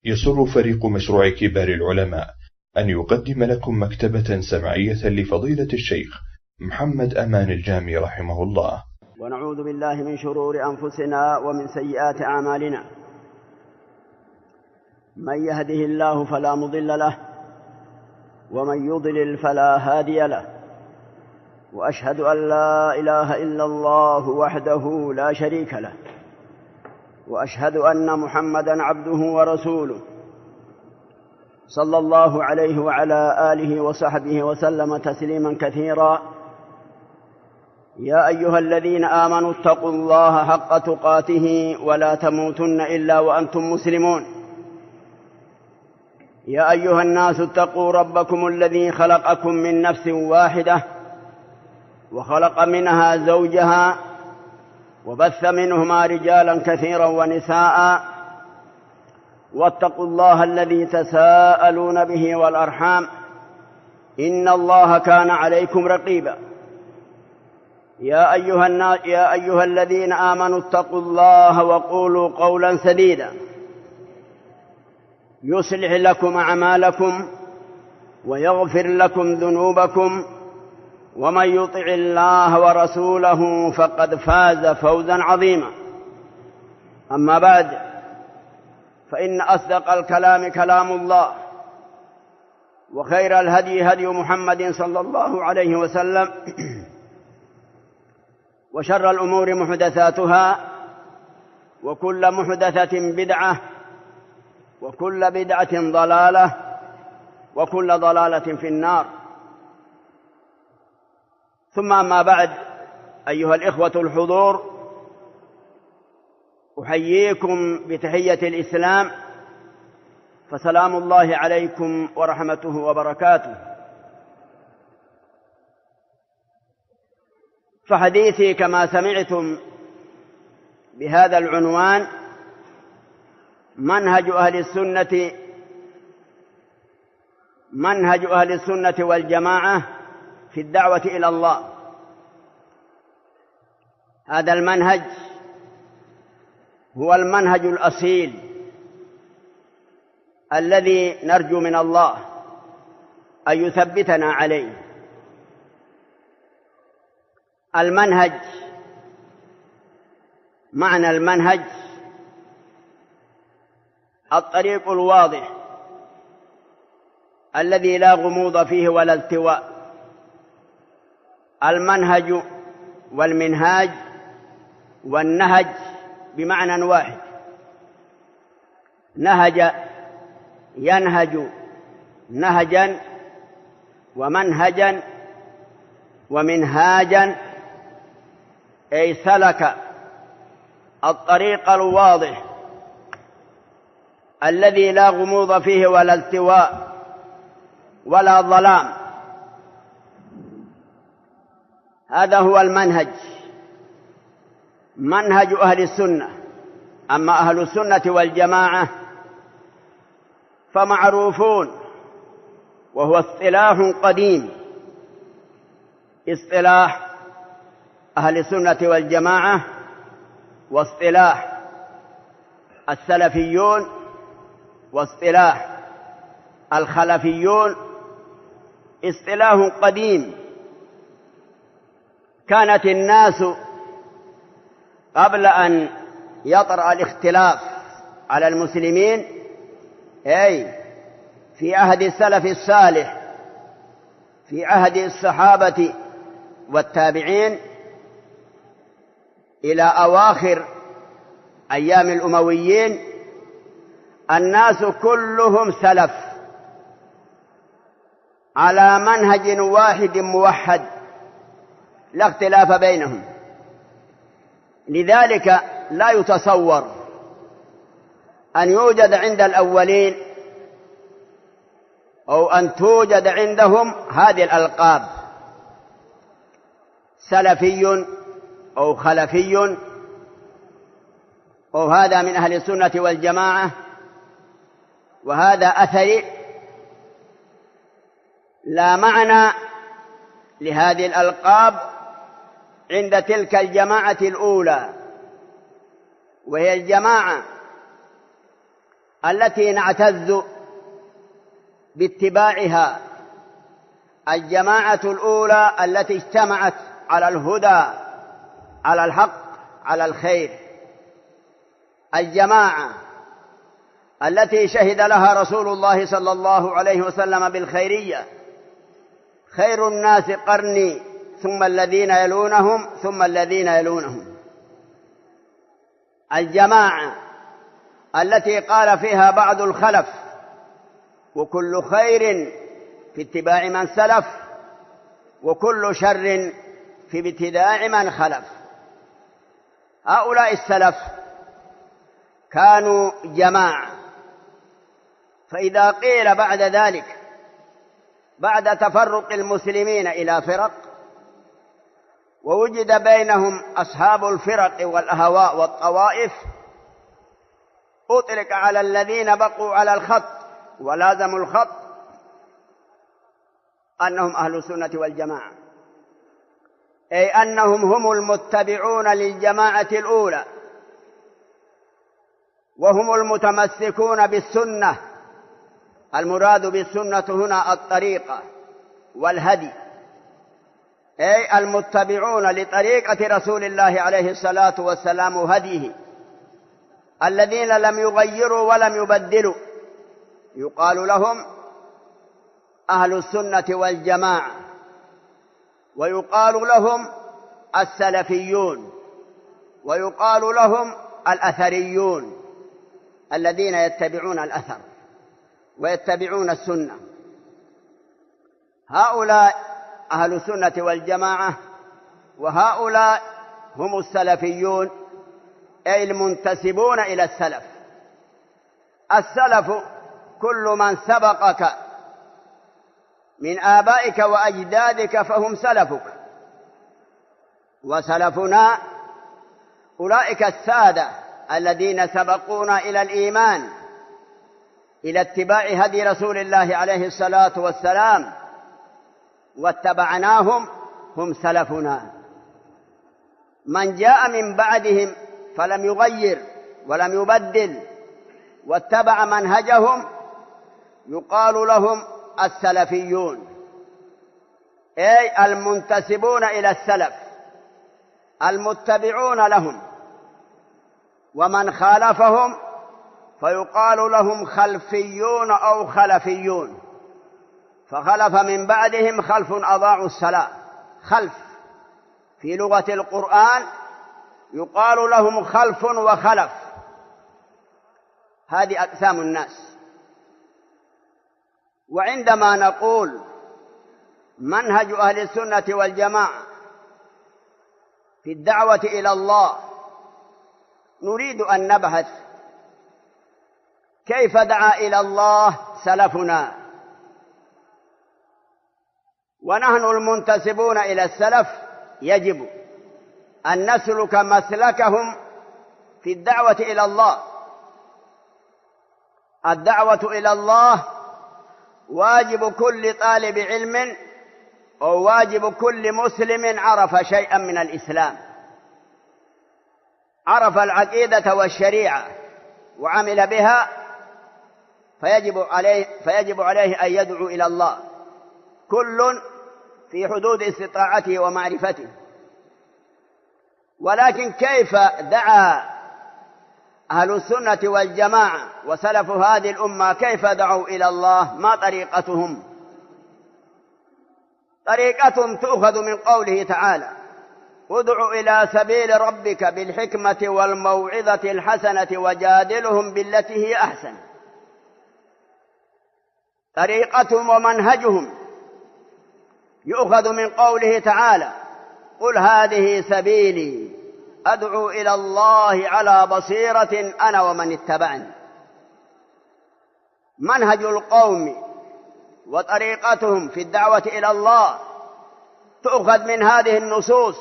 يسر فريق مشروع كبار العلماء أن يقدم لكم مكتبة سمعية لفضيلة الشيخ محمد أمان الجامي رحمه الله. ونعوذ بالله من شرور أنفسنا ومن سيئات أعمالنا، من يهده الله فلا مضل له ومن يضلل فلا هادي له، وأشهد أن لا إله إلا الله وحده لا شريك له، وأشهد أن محمدًا عبده ورسوله صلى الله عليه وعلى آله وصحبه وسلم تسليمًا كثيرا. يا أيها الذين آمنوا اتقوا الله حق تقاته ولا تموتن إلا وأنتم مسلمون. يا أيها الناس اتقوا ربكم الذي خلقكم من نفس واحدة وخلق منها زوجها وبث منهما رجالا كثيرا ونساء، واتقوا الله الذي تساءلون به والأرحام إن الله كان عليكم رقيبا. يا أيها الذين آمنوا اتقوا الله وقولوا قولا سديدا يصلح لكم أعمالكم ويغفر لكم ذنوبكم، ومن يطع الله ورسوله فقد فاز فوزا عظيما. أما بعد، فإن أصدق الكلام كلام الله، وخير الهدي هدي محمد صلى الله عليه وسلم، وشر الأمور محدثاتها، وكل محدثة بدعة، وكل بدعة ضلالة، وكل ضلالة في النار. ثم أما بعد، أيها الإخوة الحضور، أحييكم بتحية الإسلام، فسلام الله عليكم ورحمته وبركاته. فحديثي كما سمعتم بهذا العنوان: منهج أهل السنة والجماعة في الدعوة إلى الله. هذا المنهج هو المنهج الأصيل الذي نرجو من الله أن يثبتنا عليه. المنهج، معنى المنهج الطريق الواضح الذي لا غموض فيه ولا التواء. المنهج والمنهاج والنهج بمعنى واحد: نهج ينهج نهجا، ومنهجا ومنهاجا، أي سلك الطريق الواضح الذي لا غموض فيه ولا التواء ولا ظلام. هذا هو المنهج، منهج أهل السنة. أما أهل السنة والجماعة فمعروفون، وهو اصطلاح قديم. اصطلاح أهل السنة والجماعة واصطلاح السلفيون واصطلاح الخلفيون اصطلاح قديم. كانت الناس قبل أن يطرأ الاختلاف على المسلمين، أي في عهد السلف الصالح، في عهد الصحابة والتابعين إلى أواخر أيام الأمويين، الناس كلهم سلف على منهج واحد موحد لا اختلاف بينهم. لذلك لا يتصور أن يوجد عند الأولين أو أن توجد عندهم هذه الألقاب: سلفي أو خلفي، أو هذا من أهل السنة والجماعة وهذا أثري. لا معنى لهذه الألقاب عند تلك الجماعة الأولى، وهي الجماعة التي نعتز باتباعها، الجماعة الأولى التي اجتمعت على الهدى، على الحق، على الخير، الجماعة التي شهد لها رسول الله صلى الله عليه وسلم بالخيرية: خير الناس قرني ثم الذين يلونهم ثم الذين يلونهم. الجماعة التي قال فيها بعض الخلف: وكل خير في اتباع من سلف، وكل شر في ابتداع من خلف. هؤلاء السلف كانوا جماعة، فإذا قيل بعد ذلك، بعد تفرق المسلمين إلى فرق، ووجد بينهم أصحاب الفرق والأهواء والطوائف، أطلق على الذين بقوا على الخط ولازموا الخط أنهم أهل السنة والجماعة، أي أنهم هم المتبعون للجماعة الأولى، وهم المتمسكون بالسنة. المراد بالسنة هنا الطريقة والهدي، أي المتبعون لطريقة رسول الله عليه الصلاة والسلام وهديه، الذين لم يغيروا ولم يبدلوا، يقال لهم أهل السنة والجماعة، ويقال لهم السلفيون، ويقال لهم الأثريون، الذين يتبعون الأثر ويتبعون السنة. هؤلاء أهل السنة والجماعة، وهؤلاء هم السلفيون، أي المنتسبون إلى السلف. السلف كل من سبقك من آبائك وأجدادك فهم سلفك، وسلفنا أولئك السادة الذين سبقونا إلى الإيمان، إلى اتباع هدي رسول الله عليه الصلاة والسلام، واتبعناهم، هم سلفنا. من جاء من بعدهم فلم يغير ولم يبدل واتبع منهجهم يقال لهم السلفيون، أي المنتسبون إلى السلف، المتبعون لهم. ومن خالفهم فيقال لهم خلفيون أو خلفيون، فخلف من بعدهم خلف أضاعوا الصلاة. خلف في لغة القرآن يقال لهم خلف وخلف، هذه أقسام الناس. وعندما نقول منهج أهل السنة والجماعة في الدعوة إلى الله، نريد أن نبحث كيف دعا إلى الله سلفنا، ونحن المنتسبون إلى السلف يجب أن نسلك مسلكهم في الدعوة إلى الله. الدعوة إلى الله واجب كل طالب علم، وواجب كل مسلم عرف شيئا من الإسلام، عرف العقيدة والشريعة وعمل بها، فيجب عليه أن يدعو إلى الله، كل في حدود استطاعته ومعرفته. ولكن كيف دعا أهل السنة والجماعة وسلف هذه الأمة، كيف دعوا إلى الله؟ ما طريقتهم؟ طريقتهم تؤخذ من قوله تعالى: ادع إلى سبيل ربك بالحكمة والموعظة الحسنة وجادلهم بالتي هي أحسن. طريقتهم ومنهجهم يؤخذ من قوله تعالى: قل هذه سبيلي أدعو إلى الله على بصيرة أنا ومن اتبعني. منهج القوم وطريقتهم في الدعوة إلى الله تؤخذ من هذه النصوص: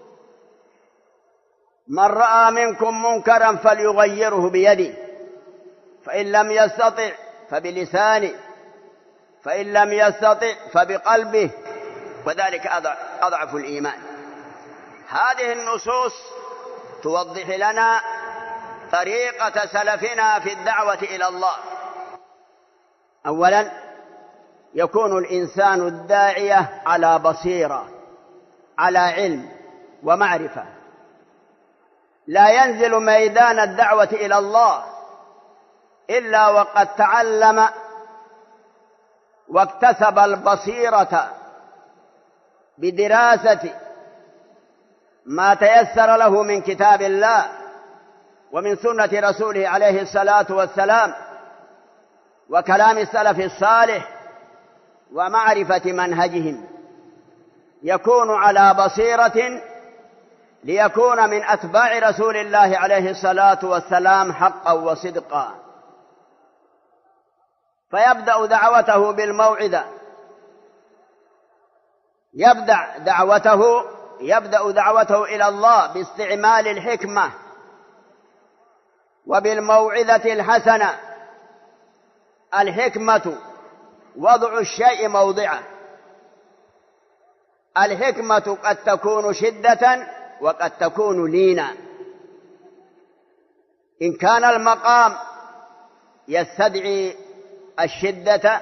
من رأى منكم منكرا فليغيره بيده، فإن لم يستطع فبلسانه، فإن لم يستطع فبقلبه، وذلك أضعف الإيمان. هذه النصوص توضح لنا طريقة سلفنا في الدعوة إلى الله. أولا، يكون الإنسان الداعية على بصيرة، على علم ومعرفة، لا ينزل ميدان الدعوة إلى الله إلا وقد تعلم واكتسب البصيرة بدراسة ما تيسر له من كتاب الله ومن سنة رسوله عليه الصلاة والسلام وكلام السلف الصالح ومعرفة منهجهم، يكون على بصيرة ليكون من أتباع رسول الله عليه الصلاة والسلام حقا وصدقا، فيبدأ دعوته بالموعظة، يبدأ دعوته إلى الله باستعمال الحكمة وبالموعظة الحسنة. الحكمة وضع الشيء موضعه. الحكمة قد تكون شدة وقد تكون لينا. إن كان المقام يستدعي الشدة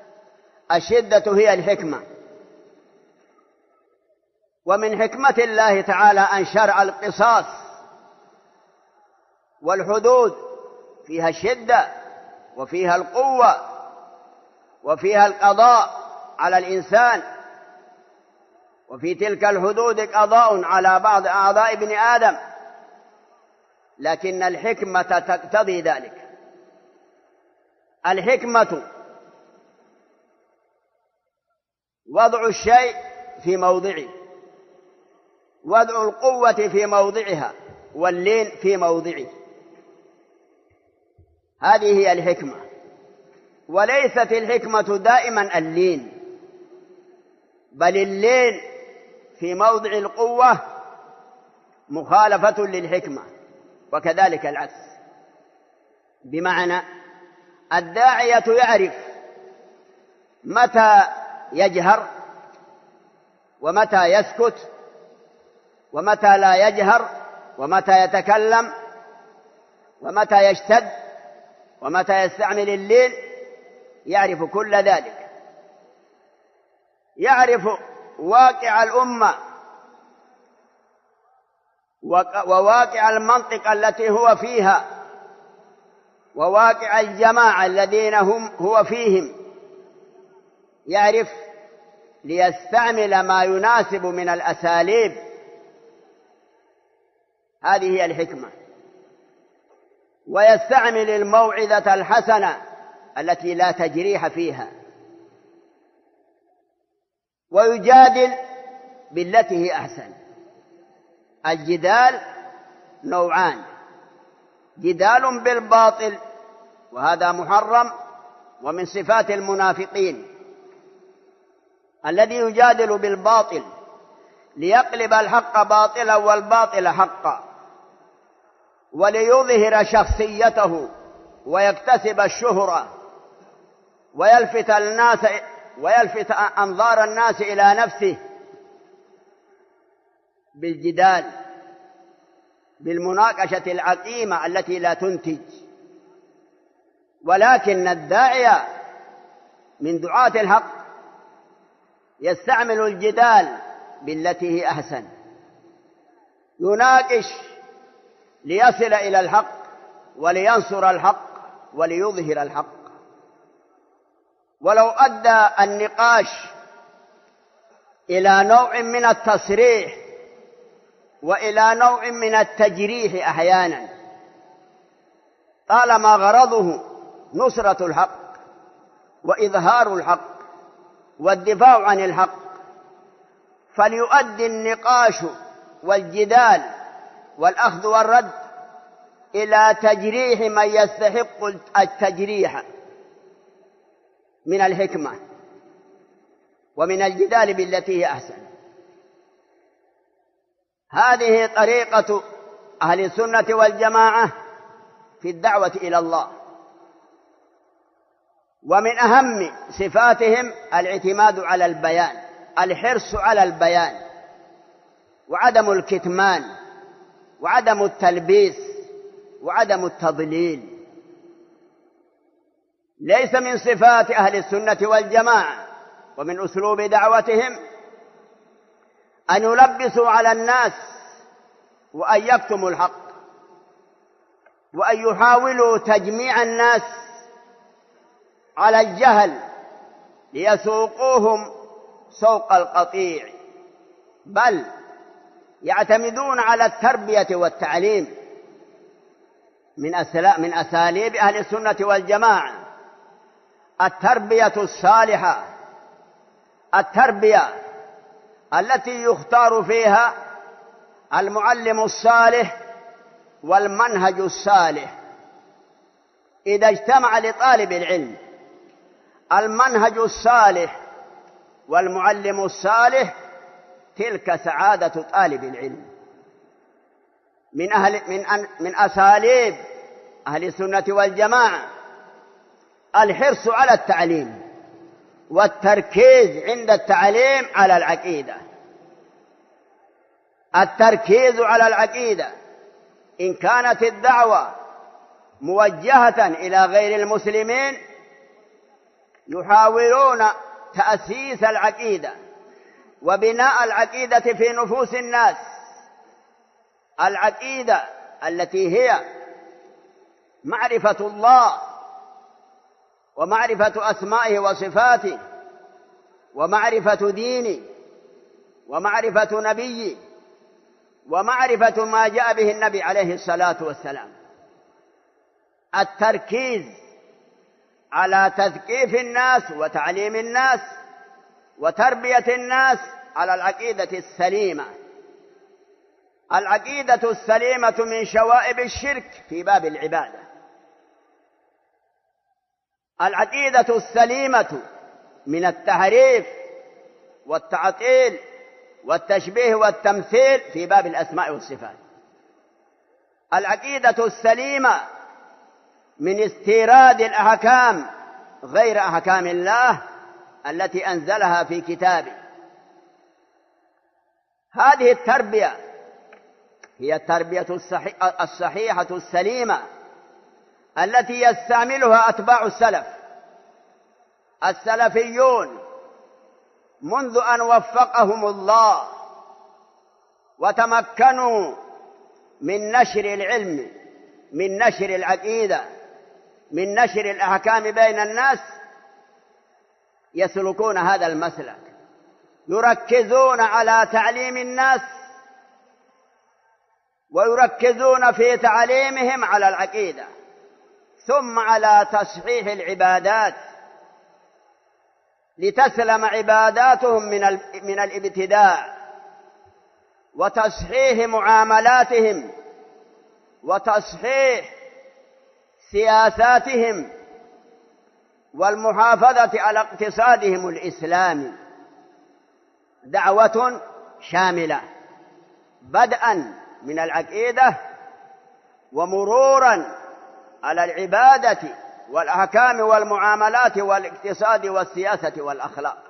هي الحكمة. ومن حكمة الله تعالى أن شرع القصاص والحدود، فيها الشدة وفيها القوة وفيها القضاء على الإنسان، وفي تلك الحدود قضاء على بعض أعضاء ابن آدم، لكن الحكمة تقتضي ذلك. الحكمة وضع الشيء في موضعه، وضع القوة في موضعها واللين في موضعه، هذه هي الحكمة. وليست الحكمة دائما اللين، بل اللين في موضع القوة مخالفة للحكمة، وكذلك العكس. بمعنى الداعية يعرف متى يجهر ومتى يسكت ومتى لا يجهر ومتى يتكلم ومتى يشتد ومتى يستعمل اللين، يعرف كل ذلك. يعرف واقع الأمة وواقع المنطقة التي هو فيها وواقع الجماعة الذين هو فيهم، يعرف ليستعمل ما يناسب من الأساليب. هذه هي الحكمة. ويستعمل الموعظة الحسنة التي لا تجريح فيها، ويجادل بالتي هي أحسن. الجدال نوعان: جدال بالباطل، وهذا محرم ومن صفات المنافقين، الذي يجادل بالباطل ليقلب الحق باطلا والباطل حقا، وليظهر شخصيته ويكتسب الشهرة ويلفت أنظار الناس إلى نفسه بالجدال، بالمناقشة العقيمة التي لا تنتج. ولكن الداعية من دعاة الحق يستعمل الجدال بالتي هي أحسن، يناقش ليصل إلى الحق ولينصر الحق وليظهر الحق. ولو أدى النقاش إلى نوع من التصريح وإلى نوع من التجريح أحيانا، طالما غرضه نصرة الحق وإظهار الحق والدفاع عن الحق، فليؤدي النقاش والجدال والأخذ والرد إلى تجريح من يستحق التجريح من الحكمة ومن الجدال بالتي هي أحسن. هذه طريقة أهل السنة والجماعة في الدعوة إلى الله. ومن أهم صفاتهم الاعتماد على البيان، الحرص على البيان وعدم الكتمان وعدم التلبيس وعدم التضليل. ليس من صفات أهل السنة والجماعة ومن أسلوب دعوتهم أن يلبسوا على الناس وأن يكتموا الحق وأن يحاولوا تجميع الناس على الجهل ليسوقوهم سوق القطيع، بل يعتمدون على التربية والتعليم. من أساليب أهل السنة والجماعة التربية الصالحة، التربية التي يختار فيها المعلم الصالح والمنهج الصالح. إذا اجتمع لطالب العلم المنهج الصالح والمعلم الصالح تلك سعادة طالب العلم. من أساليب أهل السنة والجماعة الحرص على التعليم والتركيز عند التعليم على العقيدة. التركيز على العقيدة إن كانت الدعوة موجهة إلى غير المسلمين يحاولون تأسيس العقيدة وبناء العقيدة في نفوس الناس، العقيدة التي هي معرفة الله ومعرفة أسمائه وصفاته ومعرفة دينه ومعرفة نبيه ومعرفة ما جاء به النبي عليه الصلاة والسلام. التركيز على تثقيف الناس وتعليم الناس وتربية الناس على العقيدة السليمة. العقيدة السليمة من شوائب الشرك في باب العبادة. العقيدة السليمة من التحريف والتعطيل والتشبيه والتمثيل في باب الأسماء والصفات. العقيدة السليمة من استيراد الأحكام غير أحكام الله التي أنزلها في كتابه. هذه التربية هي التربية الصحيحة السليمة التي يستعملها أتباع السلف. السلفيون منذ أن وفقهم الله وتمكنوا من نشر العلم، من نشر العقيدة، من نشر الأحكام بين الناس، يسلكون هذا المسلك، يركزون على تعليم الناس ويركزون في تعليمهم على العقيدة، ثم على تصحيح العبادات لتسلم عباداتهم من الابتداع، وتصحيح معاملاتهم وتصحيح سياساتهم والمحافظة على اقتصادهم الإسلامي. دعوة شاملة بدءا من العقيدة ومرورا على العبادة والأحكام والمعاملات والاقتصاد والسياسة والأخلاق.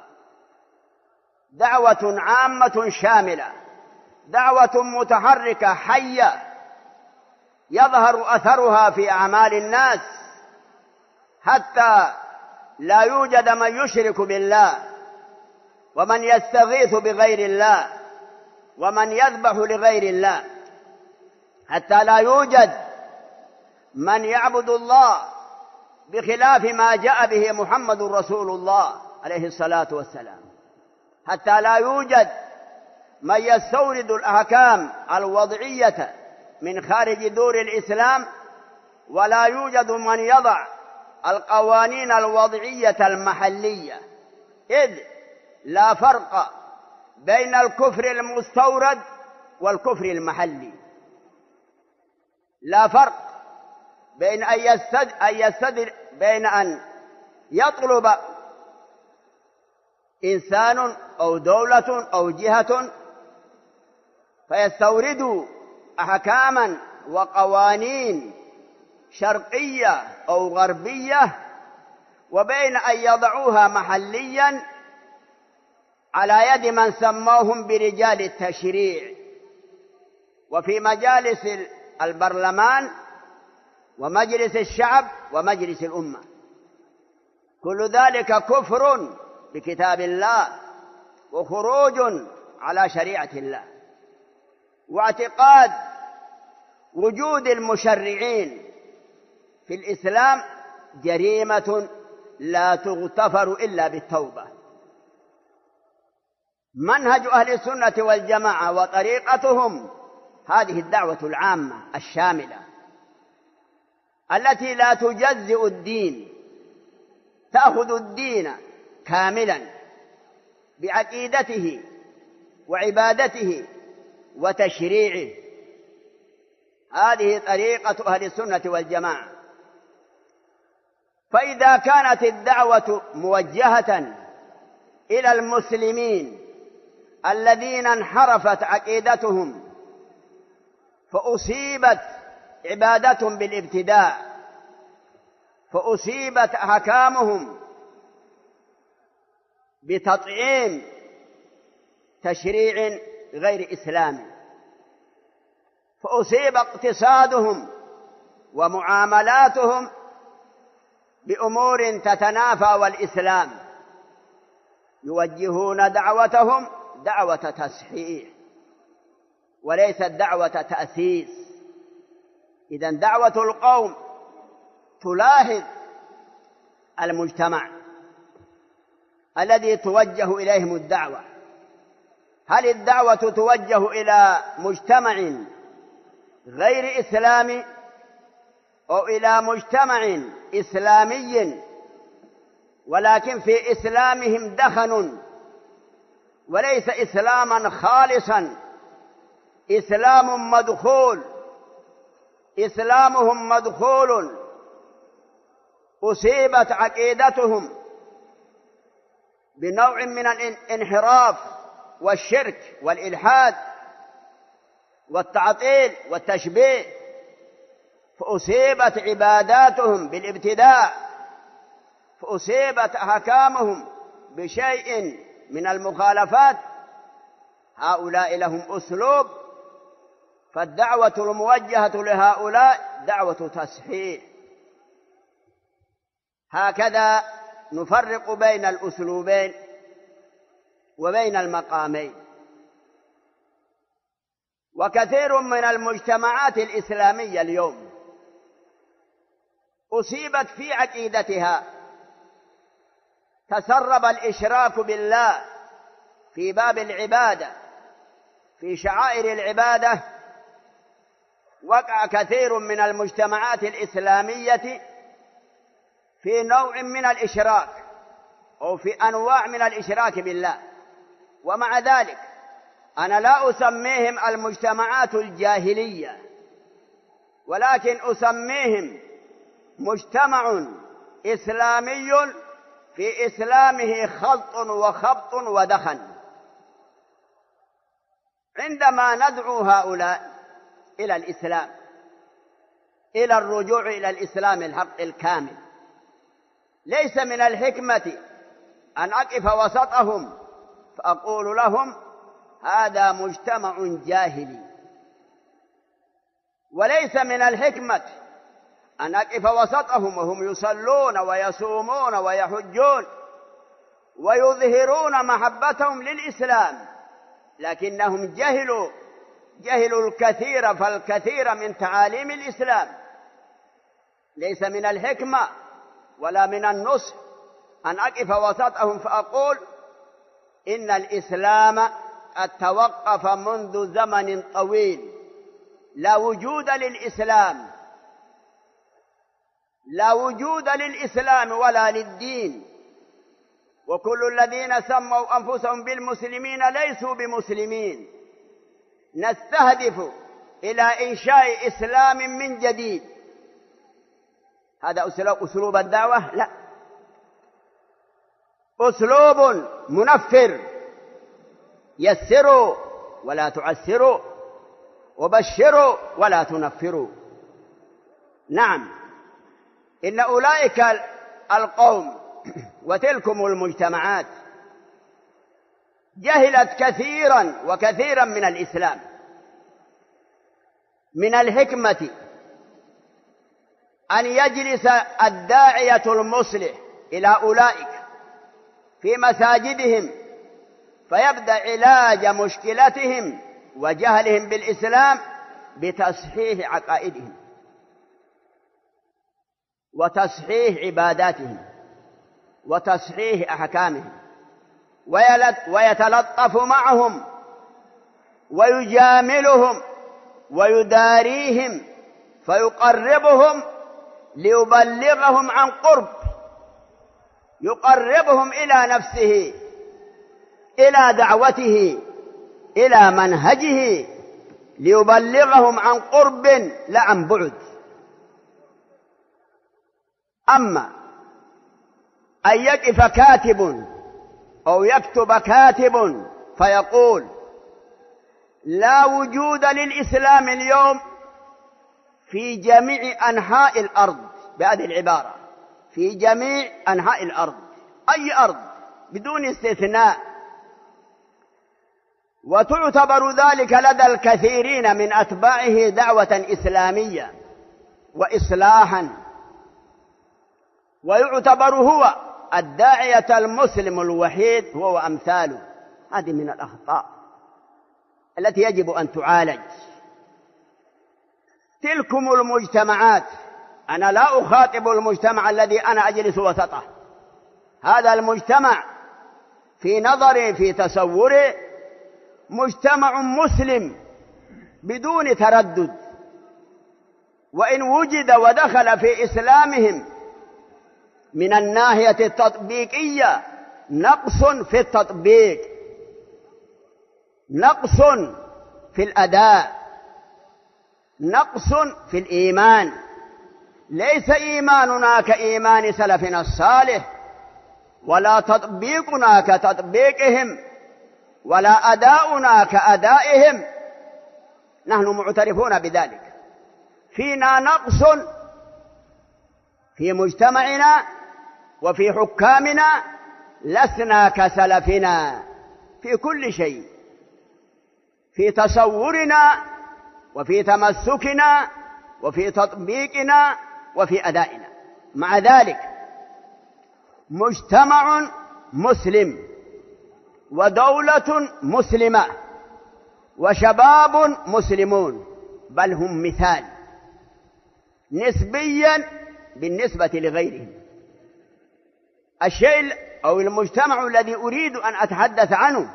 دعوة عامة شاملة، دعوة متحركة حية يظهر أثرها في أعمال الناس، حتى لا يوجد من يشرك بالله ومن يستغيث بغير الله ومن يذبح لغير الله، حتى لا يوجد من يعبد الله بخلاف ما جاء به محمد رسول الله عليه الصلاة والسلام، حتى لا يوجد من يستورد الأحكام الوضعية من خارج دور الإسلام، ولا يوجد من يضع القوانين الوضعية المحلية، إذ لا فرق بين الكفر المستورد والكفر المحلي. لا فرق بين بين أن يطلب إنسان أو دولة أو جهة فيستوردوا أحكاما وقوانين شرقية أو غربية، وبين أن يضعوها محليا على يد من سموهم برجال التشريع. وفي مجالس البرلمان ومجلس الشعب ومجلس الأمة، كل ذلك كفر بكتاب الله وخروج على شريعة الله، واعتقاد وجود المشرعين في الإسلام جريمة لا تغتفر إلا بالتوبة. منهج أهل السنة والجماعة وطريقتهم هذه الدعوة العامة الشاملة التي لا تجزئ الدين، تأخذ الدين كاملا بعقيدته وعبادته وتشريعه. هذه طريقة أهل السنة والجماعة. فإذا كانت الدعوة موجهة إلى المسلمين الذين انحرفت عقيدتهم فأصيبت عبادتهم بالابتداع، فأصيبت أحكامهم بتطعيم تشريع غير إسلامي، فأصيب اقتصادهم ومعاملاتهم بأمور تتنافى والإسلام، يوجهون دعوتهم دعوة تصحيح وليست دعوة تأسيس. إذن دعوة القوم تلاحظ المجتمع الذي توجه إليهم الدعوة، هل الدعوة توجه إلى مجتمع غير إسلامي أو إلى مجتمع إسلامي ولكن في إسلامهم دخن وليس إسلاما خالصا، إسلام مدخول، إسلامهم مدخول، أصيبت عقيدتهم بنوع من الانحراف والشرك والإلحاد والتعطيل والتشبيه، فأصيبت عباداتهم بالابتداع، فأصيبت أحكامهم بشيء من المخالفات. هؤلاء لهم أسلوب، فالدعوة الموجهة لهؤلاء دعوة تصحيح. هكذا نفرق بين الأسلوبين وبين المقامين. وكثير من المجتمعات الإسلامية اليوم أصيبت في عقيدتها، تسرب الإشراك بالله في باب العبادة، في شعائر العبادة. وقع كثير من المجتمعات الإسلامية في نوع من الإشراك أو في أنواع من الإشراك بالله، ومع ذلك أنا لا أسميهم المجتمعات الجاهلية، ولكن أسميهم مجتمع إسلامي في إسلامه خلط وخبط ودخن. عندما ندعو هؤلاء إلى الإسلام، إلى الرجوع إلى الإسلام الحق الكامل، ليس من الحكمة أن أقف وسطهم فأقول لهم هذا مجتمع جاهلي، وليس من الحكمة أن أقف وسطهم وهم يصلون ويصومون ويحجون ويظهرون محبتهم للإسلام، لكنهم جهلوا الكثير فالكثير من تعاليم الإسلام. ليس من الحكمة ولا من النصح أن أقف وسطهم فأقول إن الإسلام قد توقف منذ زمن طويل، لا وجود للإسلام، لا وجود للإسلام ولا للدين، وكل الذين سموا أنفسهم بالمسلمين ليسوا بمسلمين. نستهدف إلى إنشاء إسلام من جديد. هذا أسلوب الدعوة؟ لا، أسلوب منفر. يسروا ولا تعسروا، وبشروا ولا تنفروا. نعم، إن أولئك القوم وتلكم المجتمعات جهلت كثيرا وكثيرا من الإسلام. من الحكمة أن يجلس الداعية المصلح إلى أولئك في مساجدهم فيبدأ علاج مشكلتهم وجهلهم بالإسلام بتصحيح عقائدهم وتصحيح عباداتهم وتصحيح أحكامهم، ويتلطف معهم ويجاملهم ويداريهم فيقربهم ليبلغهم عن قرب، يقربهم إلى نفسه، إلى دعوته، إلى منهجه، ليبلغهم عن قرب لا عن بعد. أما أن يقف كاتب أو يكتب كاتب فيقول لا وجود للإسلام اليوم في جميع أنحاء الأرض، بهذه العبارة، في جميع أنحاء الأرض، أي أرض بدون استثناء، وتعتبر ذلك لدى الكثيرين من أتباعه دعوة إسلامية وإصلاحا، ويعتبر هو الداعية المسلم الوحيد هو وأمثاله. هذه من الأخطاء التي يجب أن تعالج. تلكم المجتمعات، أنا لا أخاطب المجتمع الذي أنا أجلس وسطه، هذا المجتمع في نظري في تصوري مجتمع مسلم بدون تردد، وإن وجد ودخل في إسلامهم من الناحية التطبيقية نقص في التطبيق، نقص في الأداء، نقص في الإيمان، ليس إيماننا كإيمان سلفنا الصالح، ولا تطبيقنا كتطبيقهم، ولا أداؤنا كأدائهم، نحن معترفون بذلك. فينا نقص في مجتمعنا وفي حكامنا، لسنا كسلفنا في كل شيء، في تصورنا وفي تمسكنا وفي تطبيقنا وفي أدائنا. مع ذلك مجتمع مسلم ودولة مسلمة وشباب مسلمون، بل هم مثال نسبيا بالنسبة لغيرهم. الشيء أو المجتمع الذي أريد أن أتحدث عنه،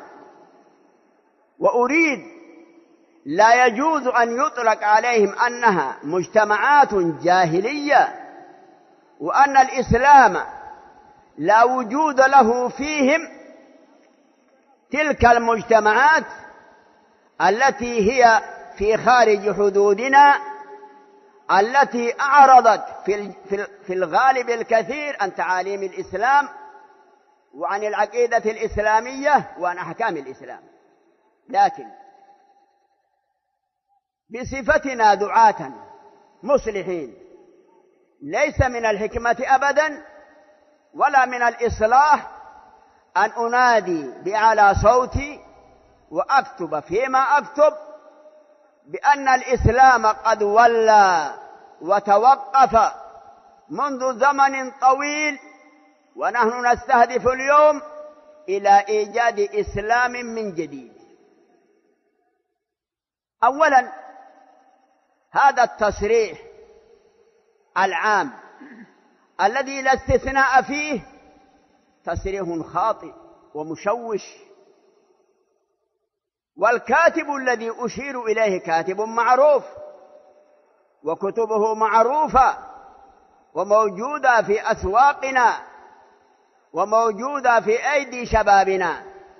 وأريد لا يجوز أن يطلق عليهم أنها مجتمعات جاهلية، وأن الإسلام لا وجود له فيهم، تلك المجتمعات التي هي في خارج حدودنا، التي أعرضت في الغالب الكثير عن تعاليم الإسلام وعن العقيدة الإسلامية وعن أحكام الإسلام. لكن بصفتنا دعاة مصلحين، ليس من الحكمة أبدا ولا من الإصلاح أن أنادي بأعلى صوتي وأكتب فيما أكتب بأن الإسلام قد ولى وتوقف منذ زمن طويل، ونحن نستهدف اليوم إلى إيجاد إسلام من جديد. أولا، هذا التصريح العام الذي لا استثناء فيه تصريح خاطئ ومشوش، والكاتب الذي أشير إليه كاتب معروف وكتبه معروفة وموجودة في أسواقنا وموجودة في أيدي شبابنا،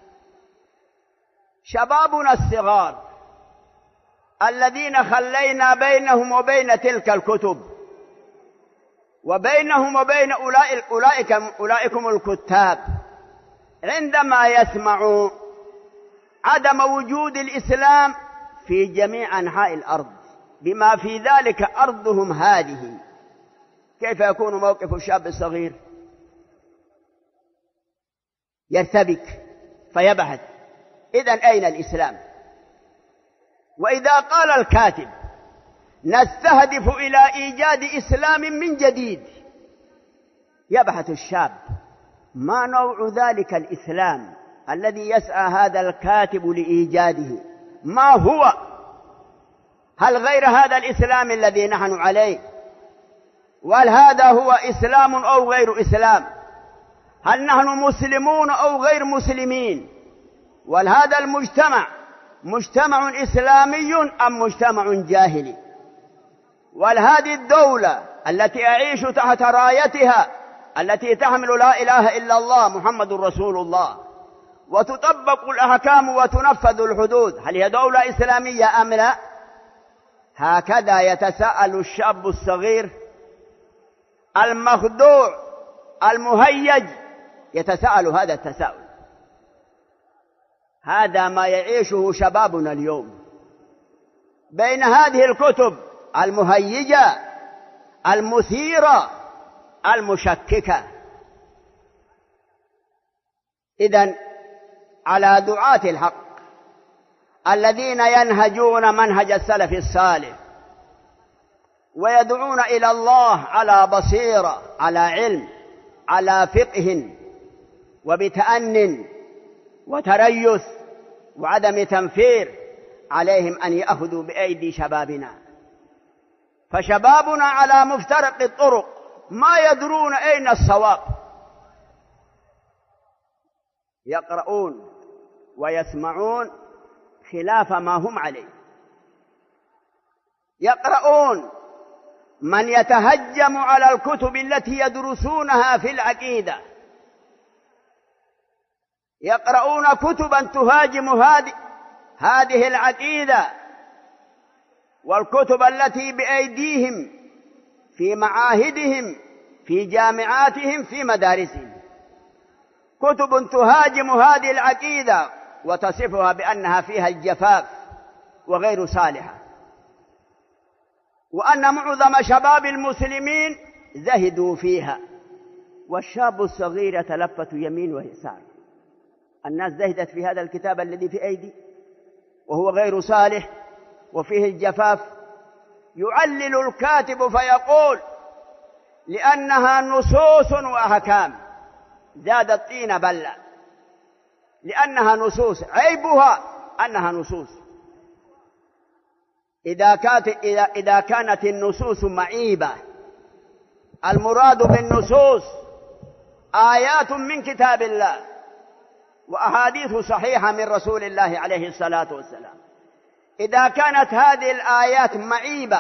شبابنا الصغار الذين خلينا بينهم وبين تلك الكتب وبينهم وبين أولئكم الكتاب، عندما يسمعوا عدم وجود الإسلام في جميع أنحاء الأرض بما في ذلك أرضهم هذه، كيف يكون موقف الشاب الصغير؟ يرتبك فيبحث، إذن أين الإسلام؟ وإذا قال الكاتب نستهدف إلى إيجاد إسلام من جديد. يبحث الشاب ما نوع ذلك الإسلام الذي يسعى هذا الكاتب لإيجاده، ما هو؟ هل غير هذا الإسلام الذي نحن عليه؟ وهل هذا هو إسلام أو غير إسلام؟ هل نحن مسلمون أو غير مسلمين؟ وهل هذا المجتمع مجتمع إسلامي أم مجتمع جاهلي؟ وهل هذه الدولة التي أعيش تحت رايتها التي تحمل لا إله إلا الله محمد رسول الله وتطبق الأحكام وتنفذ الحدود، هل هي دولة إسلامية أم لا؟ هكذا يتساءل الشاب الصغير المخدوع المهيج، يتساءل هذا التساؤل. هذا ما يعيشه شبابنا اليوم بين هذه الكتب المهيجة المثيرة المشككة. إذن على دعاة الحق الذين ينهجون منهج السلف الصالح ويدعون إلى الله على بصيرة، على علم، على فقه، وبتأن وتريث وعدم تنفير، عليهم أن يأخذوا بأيدي شبابنا. فشبابنا على مفترق الطرق ما يدرون أين الصواب، يقرؤون ويسمعون خلاف ما هم عليه، يقرؤون من يتهجم على الكتب التي يدرسونها في العقيدة، يقرؤون كتبا تهاجم هذه العقيدة والكتب التي بأيديهم في معاهدهم في جامعاتهم في مدارسهم، كتب تهاجم هذه العقيدة وتصفها بأنها فيها الجفاف وغير صالحة، وأن معظم شباب المسلمين زهدوا فيها، والشاب الصغير يتلفت يمين ويسار. الناس زهدت في هذا الكتاب الذي في أيدي وهو غير صالح وفيه الجفاف. يعلل الكاتب فيقول لأنها نصوص وأحكام، زاد الطين بلة، لأنها نصوص، عيبها أنها نصوص. إذا كانت النصوص معيبة، المراد بالنصوص آيات من كتاب الله وأحاديث صحيحة من رسول الله عليه الصلاة والسلام، إذا كانت هذه الآيات معيبة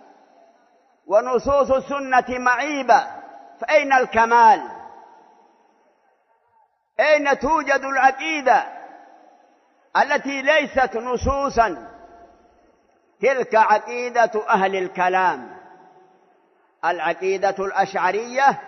ونصوص السنة معيبة فأين الكمال؟ أين توجد العقيدة التي ليست نصوصا؟ تلك عقيدة أهل الكلام، العقيدة الأشعرية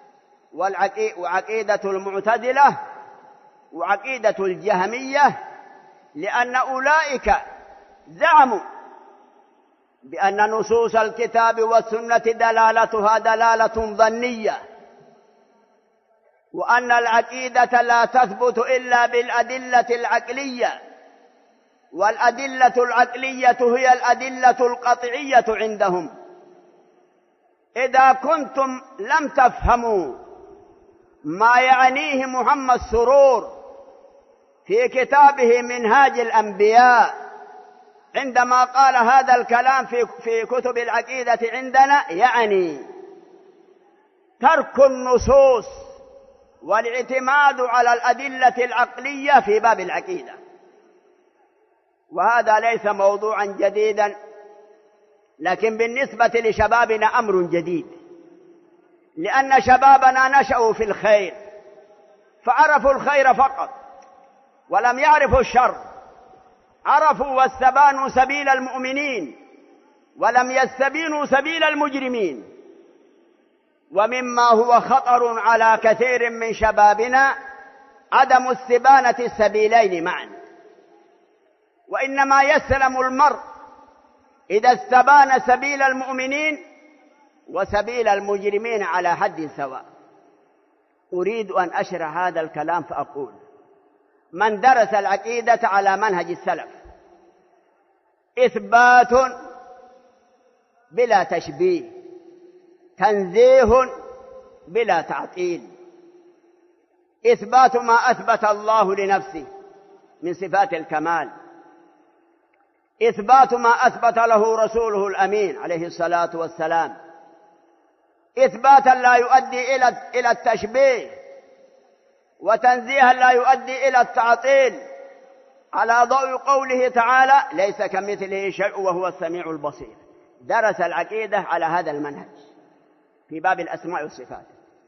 وعقيدة المعتزلة وعقيدة الجهمية، لأن أولئك زعموا بأن نصوص الكتاب والسنة دلالتها دلالة ظنية، وأن العقيدة لا تثبت إلا بالأدلة العقلية، والأدلة العقلية هي الأدلة القطعية عندهم. إذا كنتم لم تفهموا ما يعنيه محمد سرور في كتابه منهاج الأنبياء عندما قال هذا الكلام في كتب العقيدة عندنا، يعني ترك النصوص والاعتماد على الأدلة العقلية في باب العقيدة. وهذا ليس موضوعا جديدا، لكن بالنسبة لشبابنا أمر جديد، لأن شبابنا نشأوا في الخير فعرفوا الخير فقط ولم يعرفوا الشر، عرفوا واستبانوا سبيل المؤمنين ولم يستبينوا سبيل المجرمين. ومما هو خطر على كثير من شبابنا عدم استبانة السبيلين معا، وإنما يسلم المرء إذا استبان سبيل المؤمنين وسبيل المجرمين على حد سواء. أريد أن أشرح هذا الكلام فأقول: من درس العقيدة على منهج السلف إثبات بلا تشبيه، تنزيه بلا تعطيل، إثبات ما أثبت الله لنفسه من صفات الكمال، إثبات ما أثبت له رسوله الأمين عليه الصلاة والسلام، إثباتا لا يؤدي إلى التشبيه، وتنزيها لا يؤدي إلى التعطيل، على ضوء قوله تعالى: ليس كمثله شيء وهو السميع البصير. درس العقيدة على هذا المنهج في باب الأسماء والصفات،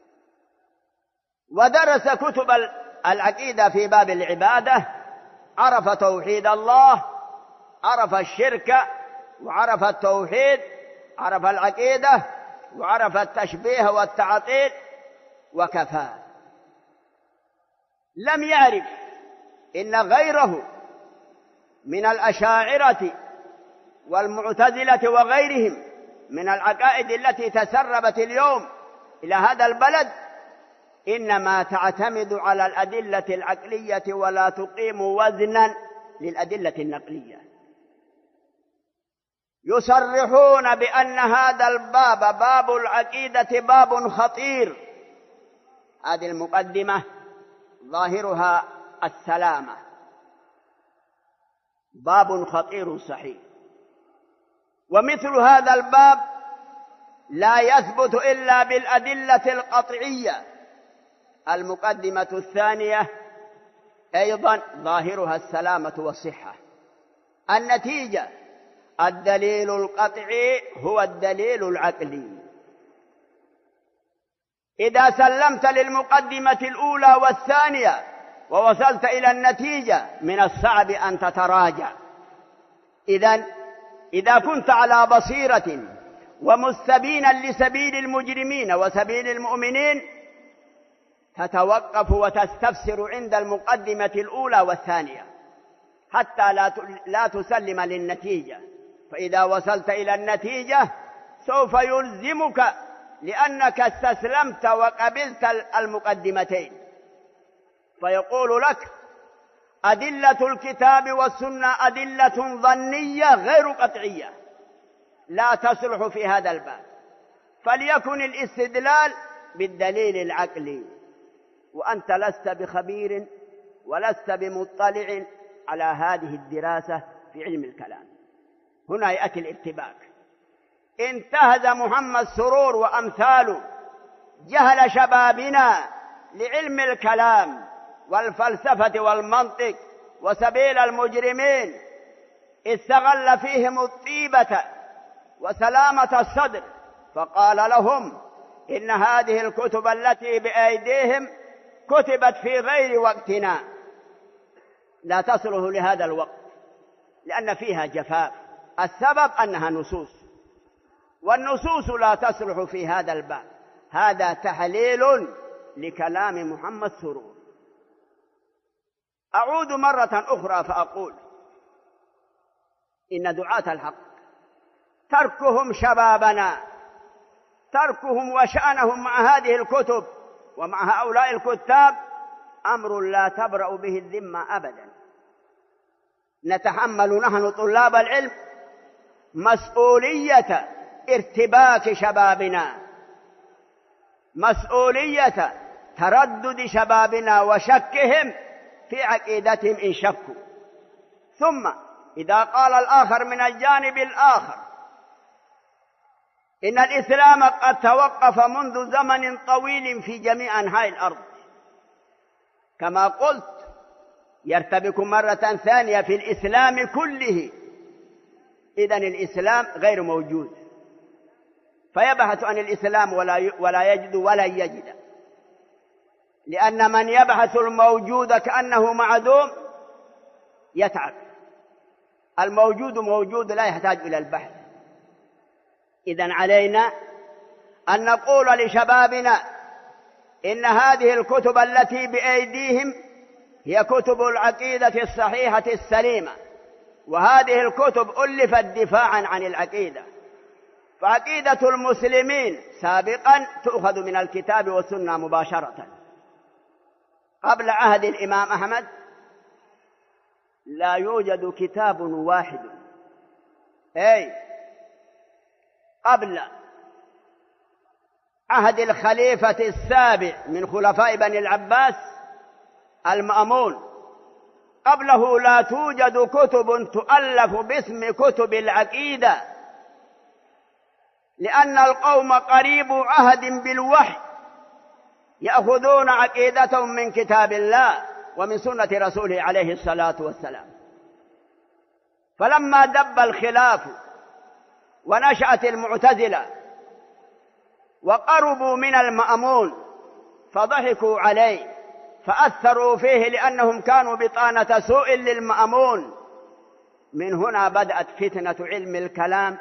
ودرس كتب العقيدة في باب العبادة، عرف توحيد الله، عرف الشرك، وعرف التوحيد، عرف العقيدة، وعرف التشبيه والتعطيل، وكفى. لم يعرف إن غيره من الأشاعرة والمعتزلة وغيرهم من العقائد التي تسربت اليوم إلى هذا البلد إنما تعتمد على الأدلة العقلية ولا تقيم وزنا للأدلة النقلية. يصرحون بأن هذا الباب، باب العقيدة، باب خطير. هذه المقدمة ظاهرها السلامة، باب خطير صحيح. ومثل هذا الباب لا يثبت إلا بالأدلة القطعية. المقدمة الثانية أيضا ظاهرها السلامة والصحة. النتيجة: الدليل القطعي هو الدليل العقلي. إذا سلمت للمقدمة الأولى والثانية ووصلت إلى النتيجة من الصعب أن تتراجع. إذا كنت على بصيرة ومستبينا لسبيل المجرمين وسبيل المؤمنين تتوقف وتستفسر عند المقدمة الأولى والثانية حتى لا تسلم للنتيجة، فإذا وصلت إلى النتيجة سوف يلزمك لأنك استسلمت وقبلت المقدمتين، فيقول لك: أدلة الكتاب والسنة أدلة ظنية غير قطعية لا تصلح في هذا الباب، فليكن الاستدلال بالدليل العقلي. وأنت لست بخبير ولست بمطلع على هذه الدراسة في علم الكلام. هنا يأتي الارتباك. انتهز محمد سرور وأمثاله جهل شبابنا لعلم الكلام والفلسفة والمنطق وسبيل المجرمين، استغل فيهم الطيبة وسلامة الصدر، فقال لهم: إن هذه الكتب التي بأيديهم كتبت في غير وقتنا، لا تصله لهذا الوقت لأن فيها جفاف. السبب أنها نصوص، والنصوص لا تصلح في هذا الباب. هذا تحليل لكلام محمد سرور. أعود مرة أخرى فأقول: إن دعاة الحق تركهم شبابنا، تركهم وشأنهم مع هذه الكتب ومع هؤلاء الكتاب أمر لا تبرأ به الذمة أبدا. نتحمل نحن طلاب العلم مسؤولية ارتباك شبابنا، مسؤولية تردد شبابنا وشكهم في عقيدتهم إن شكوا. ثم إذا قال الآخر من الجانب الآخر إن الإسلام قد توقف منذ زمن طويل في جميع أنحاء الأرض، كما قلت يرتبك مرة ثانية في الإسلام كله، إذن الإسلام غير موجود، فيبحث عن الإسلام ولا يجد ولا يجد، لأن من يبحث الموجود كأنه معدوم يتعب. الموجود موجود لا يحتاج إلى البحث. إذن علينا أن نقول لشبابنا إن هذه الكتب التي بأيديهم هي كتب العقيدة الصحيحة السليمة، وهذه الكتب ألفت دفاعا عن العقيدة، فعقيدة المسلمين سابقا تؤخذ من الكتاب والسنة مباشرة. قبل عهد الإمام أحمد لا يوجد كتاب واحد قبل عهد الخليفة السابع من خلفاء بني العباس المأمون، قبله لا توجد كتب تؤلف باسم كتب العقيدة، لأن القوم قريب عهد بالوحي، يأخذون عقيدتهم من كتاب الله ومن سنة رسوله عليه الصلاة والسلام. فلما دب الخلاف ونشأت المعتزلة وقربوا من المأمون فضحكوا عليه فأثروا فيه لأنهم كانوا بطانة سوء للمأمون. من هنا بدأت فتنة علم الكلام،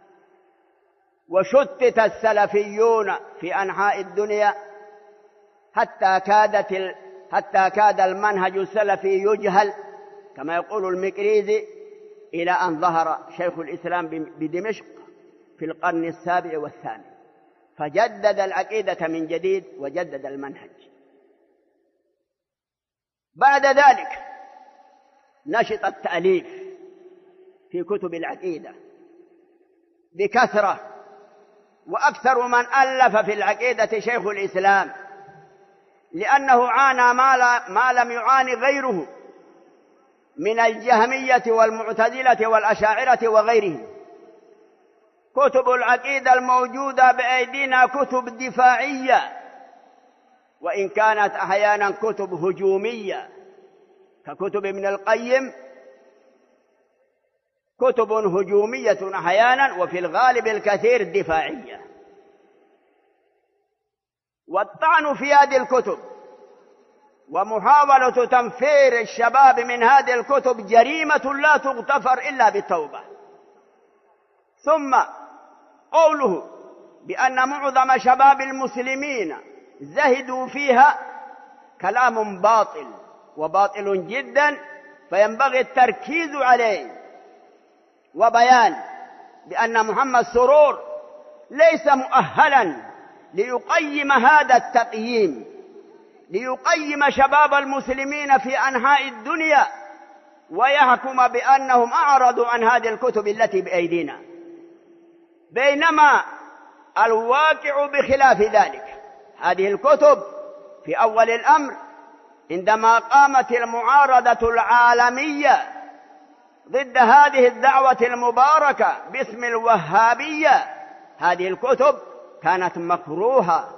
وشتت السلفيون في أنحاء الدنيا حتى كاد المنهج السلفي يجهل كما يقول المقريزي، إلى أن ظهر شيخ الإسلام بدمشق في القرن السابع والثامن فجدد العقيدة من جديد وجدد المنهج. بعد ذلك نشط التأليف في كتب العقيدة بكثرة، وأكثر من ألف في العقيدة شيخ الإسلام، لأنه عانى ما لم يعاني غيره من الجهمية والمعتزلة والأشاعرة وغيرهم. كتب العقيدة الموجودة بأيدينا كتب دفاعية، وإن كانت أحيانا كتب هجومية ككتب ابن القيم، كتب هجومية أحيانا وفي الغالب الكثير دفاعية. والطعن في هذه الكتب ومحاولة تنفير الشباب من هذه الكتب جريمة لا تغتفر إلا بالتوبة. ثم قوله بأن معظم شباب المسلمين زهدوا فيها كلام باطل وباطل جدا، فينبغي التركيز عليه وبيان بأن محمد سرور ليس مؤهلا ليقيم هذا التقييم، ليقيم شباب المسلمين في أنحاء الدنيا ويحكم بأنهم أعرضوا عن هذه الكتب التي بأيدينا، بينما الواقع بخلاف ذلك. هذه الكتب في أول الأمر عندما قامت المعارضة العالمية ضد هذه الدعوة المباركة باسم الوهابية، هذه الكتب كانت مكروهة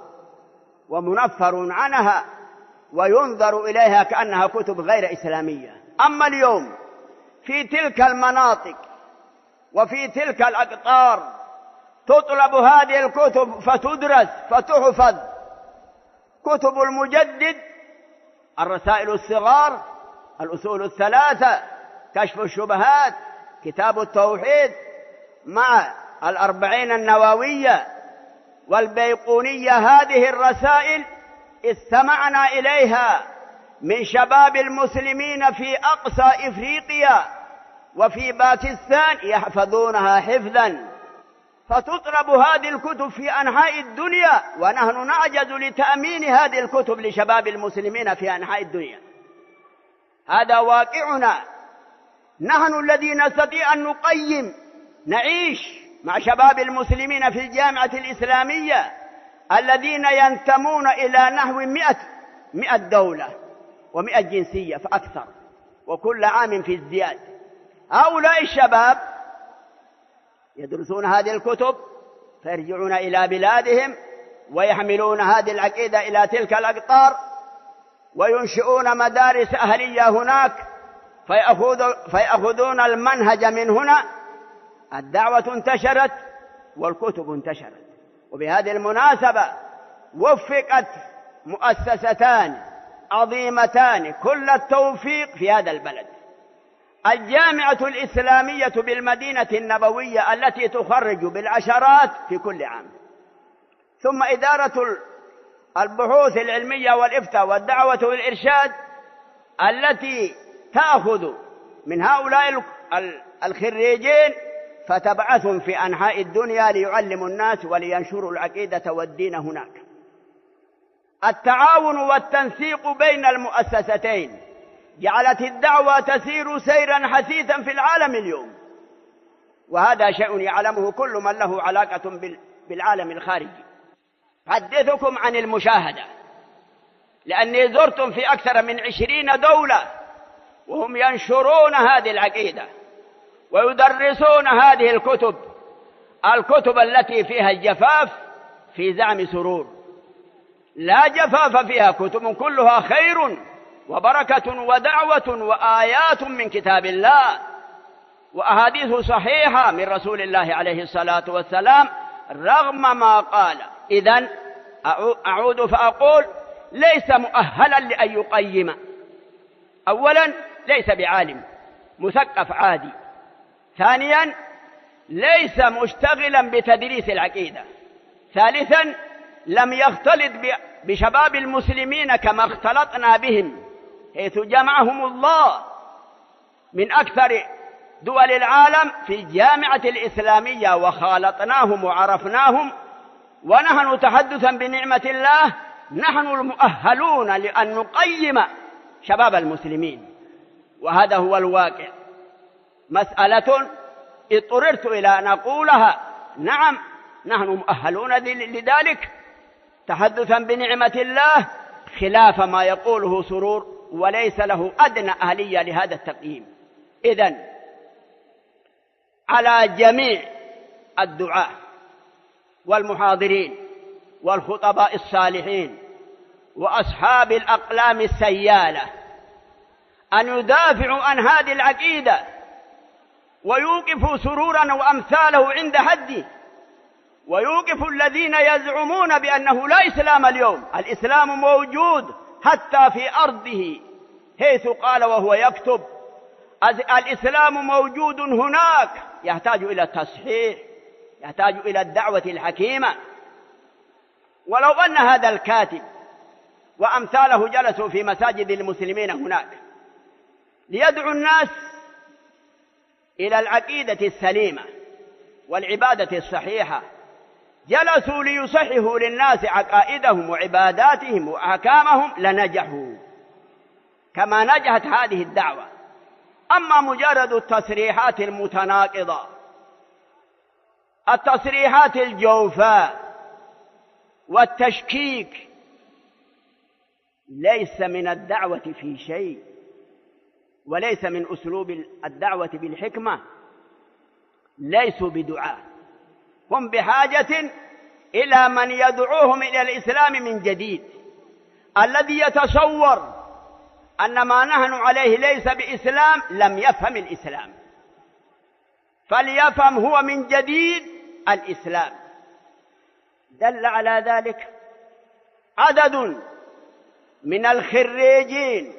ومنفر عنها وينظر إليها كأنها كتب غير إسلامية. أما اليوم في تلك المناطق وفي تلك الأقطار تطلب هذه الكتب فتدرس فتحفظ، كتب المجدد، الرسائل الصغار، الأصول الثلاثة، كشف الشبهات، كتاب التوحيد، مع الأربعين النووية والبيقونية. هذه الرسائل استمعنا إليها من شباب المسلمين في أقصى إفريقيا وفي باكستان يحفظونها حفظا، فتطلب هذه الكتب في أنحاء الدنيا ونحن نعجز لتأمين هذه الكتب لشباب المسلمين في أنحاء الدنيا. هذا واقعنا، نحن الذي نستطيع أن نقيم، نعيش مع شباب المسلمين في الجامعة الإسلامية الذين ينتمون إلى نحو 100 دولة و100 جنسية فأكثر، وكل عام في ازدياد. هؤلاء الشباب يدرسون هذه الكتب فيرجعون إلى بلادهم ويحملون هذه العقيدة إلى تلك الأقطار وينشئون مدارس أهلية هناك فيأخذون المنهج من هنا. الدعوة انتشرت والكتب انتشرت. وبهذه المناسبة وفقت مؤسستان عظيمتان كل التوفيق في هذا البلد: الجامعة الإسلامية بالمدينة النبوية التي تخرج بالعشرات في كل عام، ثم إدارة البحوث العلمية والإفتاء والدعوة والإرشاد التي تأخذ من هؤلاء الخريجين فتبعثهم في أنحاء الدنيا ليعلموا الناس ولينشروا العقيدة والدين هناك. التعاون والتنسيق بين المؤسستين جعلت الدعوة تسير سيرا حثيثا في العالم اليوم، وهذا شيء يعلمه كل من له علاقة بالعالم الخارجي. حدثكم عن المشاهدة، لأني زرتم في أكثر من 20 دولة وهم ينشرون هذه العقيدة ويدرسون هذه الكتب التي فيها الجفاف في زعم سرور. لا جفاف فيها، كتب كلها خير وبركة ودعوة وآيات من كتاب الله وأحاديث صحيحة من رسول الله عليه الصلاة والسلام رغم ما قال. إذن أعود فأقول: ليس مؤهلا لأن يقيم. أولا ليس بعالم مثقف عادي. ثانيا ليس مشتغلا بتدريس العقيدة. ثالثا لم يختلط بشباب المسلمين كما اختلطنا بهم، حيث جمعهم الله من أكثر دول العالم في الجامعة الإسلامية وخالطناهم وعرفناهم، ونحن تحدثا بنعمة الله نحن المؤهلون لأن نقيم شباب المسلمين. وهذا هو الواقع. مسألة اضطررت إلى أن أقولها، نعم نحن مؤهلون لذلك تحدثا بنعمة الله، خلاف ما يقوله سرور وليس له أدنى أهلية لهذا التقييم. إذن على جميع الدعاة والمحاضرين والخطباء الصالحين وأصحاب الأقلام السيالة أن يدافعوا عن هذه العقيدة ويوقفوا سرورا وأمثاله عند حده، ويوقفوا الذين يزعمون بأنه لا إسلام اليوم. الإسلام موجود حتى في أرضه، حيث قال وهو يكتب: الإسلام موجود هناك، يحتاج إلى التصحيح، يحتاج إلى الدعوة الحكيمة. ولو أن هذا الكاتب وأمثاله جلسوا في مساجد المسلمين هناك ليدعوا الناس إلى العقيدة السليمة والعبادة الصحيحة، جلسوا ليصححوا للناس عقائدهم وعباداتهم وأحكامهم، لنجحوا كما نجحت هذه الدعوة. أما مجرد التصريحات المتناقضة، التصريحات الجوفاء والتشكيك، ليس من الدعوة في شيء، وليس من أسلوب الدعوة بالحكمة. ليسوا بدعاء، هم بحاجة إلى من يدعوهم إلى الإسلام من جديد. الذي يتصور أن ما نحن عليه ليس بإسلام لم يفهم الإسلام، فليفهم هو من جديد الإسلام. دل على ذلك عدد من الخريجين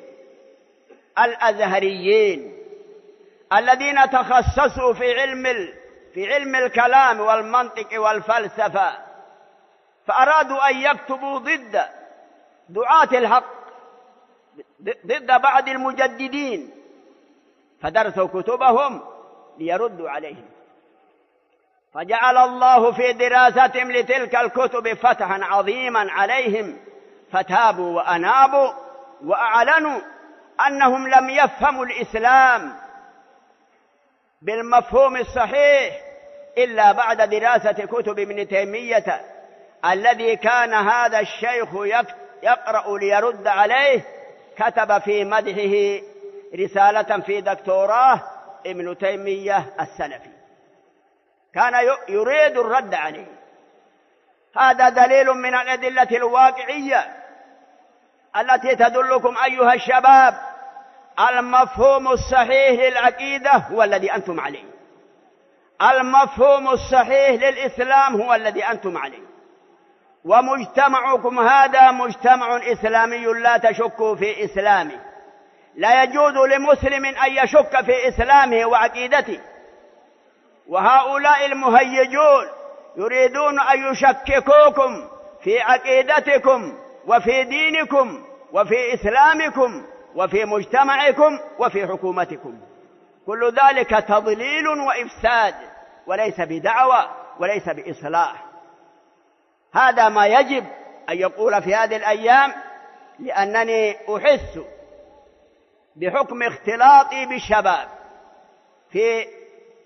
الأزهريين الذين تخصصوا في علم الكلام والمنطق والفلسفة، فأرادوا أن يكتبوا ضد دعاة الحق، ضد بعض المجددين، فدرسوا كتبهم ليردوا عليهم، فجعل الله في دراستهم لتلك الكتب فتحا عظيما عليهم، فتابوا وأنابوا وأعلنوا أنهم لم يفهموا الإسلام بالمفهوم الصحيح إلا بعد دراسة كتب ابن تيمية، الذي كان هذا الشيخ يقرأ ليرد عليه. كتب في مدحه رسالة في دكتوراه ابن تيمية السلفي، كان يريد الرد عليه. هذا دليل من الأدلة الواقعية التي تدلكم أيها الشباب المفهوم الصحيح للعقيدة هو الذي أنتم عليه، المفهوم الصحيح للإسلام هو الذي أنتم عليه. ومجتمعكم هذا مجتمع إسلامي لا تشكوا في إسلامه، لا يجوز لمسلم أن يشك في إسلامه وعقيدته. وهؤلاء المهيجون يريدون أن يشككوكم في عقيدتكم وفي دينكم وفي إسلامكم وفي مجتمعكم وفي حكومتكم. كل ذلك تضليل وإفساد، وليس بدعوة وليس بإصلاح. هذا ما يجب أن يقول في هذه الأيام، لأنني أحس بحكم اختلاطي بالشباب في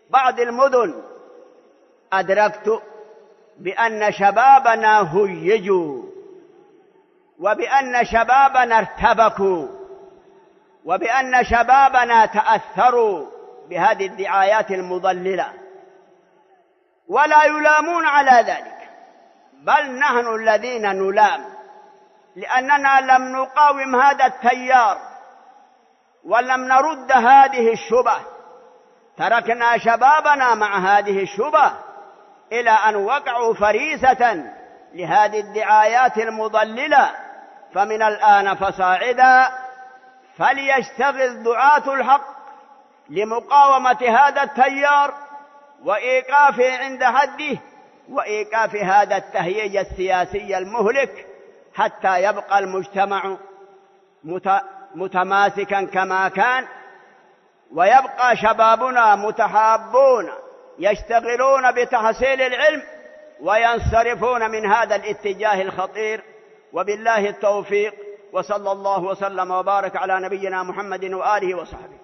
بعض المدن أدركت بأن شبابنا هيجوا، وبأن شبابنا ارتبكوا، وبأن شبابنا تأثروا بهذه الدعايات المضللة، ولا يلامون على ذلك، بل نحن الذين نلام، لأننا لم نقاوم هذا التيار ولم نرد هذه الشبه. تركنا شبابنا مع هذه الشبه إلى أن وقعوا فريسة لهذه الدعايات المضللة. فمن الآن فصاعدا فليشتغل دعاة الحق لمقاومة هذا التيار وإيقافه عند حده، وإيقاف هذا التهييج السياسي المهلك، حتى يبقى المجتمع متماسكا كما كان، ويبقى شبابنا متحابون يشتغلون بتحصيل العلم وينصرفون من هذا الاتجاه الخطير. وبالله التوفيق، وصلى الله وسلم وبارك على نبينا محمد وآله وصحبه.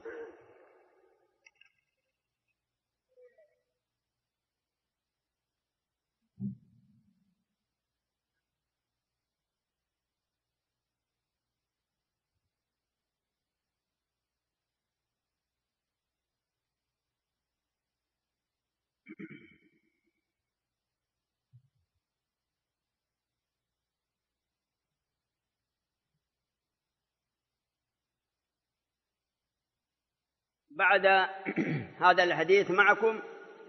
بعد هذا الحديث معكم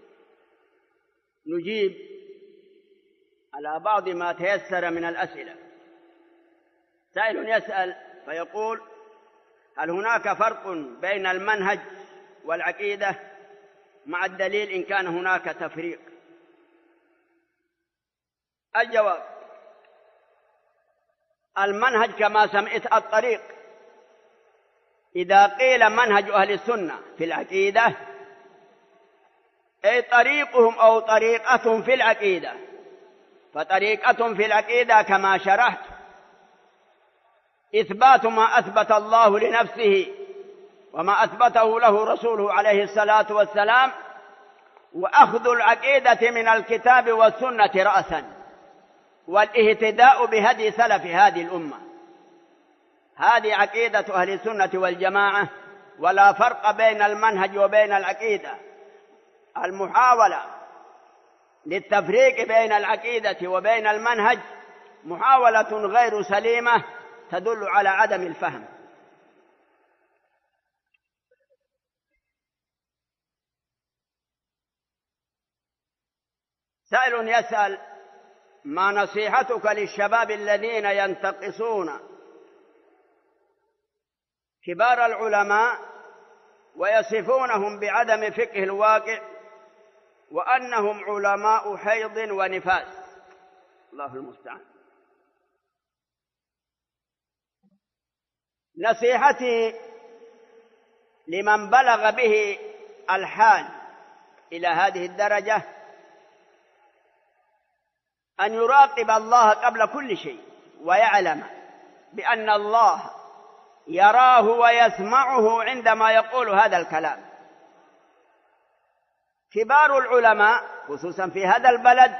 نجيب على بعض ما تيسر من الأسئلة. سائل يسأل فيقول: هل هناك فرق بين المنهج والعقيدة؟ مع الدليل إن كان هناك تفريق. الجواب: المنهج كما سمعت الطريق. إذا قيل منهج أهل السنة في العقيدة أي طريقهم أو طريقتهم في العقيدة، فطريقتهم في العقيدة كما شرحت إثبات ما أثبت الله لنفسه وما أثبته له رسوله عليه الصلاة والسلام، وأخذ العقيدة من الكتاب والسنة رأسا، والاهتداء بهدي سلف هذه الأمة. هذه عقيدة أهل السنة والجماعة، ولا فرق بين المنهج وبين العقيدة. المحاولة للتفريق بين العقيدة وبين المنهج محاولة غير سليمة تدل على عدم الفهم. سائل يسأل: ما نصيحتك للشباب الذين ينتقصون كبار العلماء ويصفونهم بعدم فقه الواقع وأنهم علماء حيض ونفاس؟ الله المستعان. نصيحتي لمن بلغ به الحال إلى هذه الدرجة أن يراقب الله قبل كل شيء، ويعلم بأن الله يراه ويسمعه عندما يقول هذا الكلام. كبار العلماء خصوصا في هذا البلد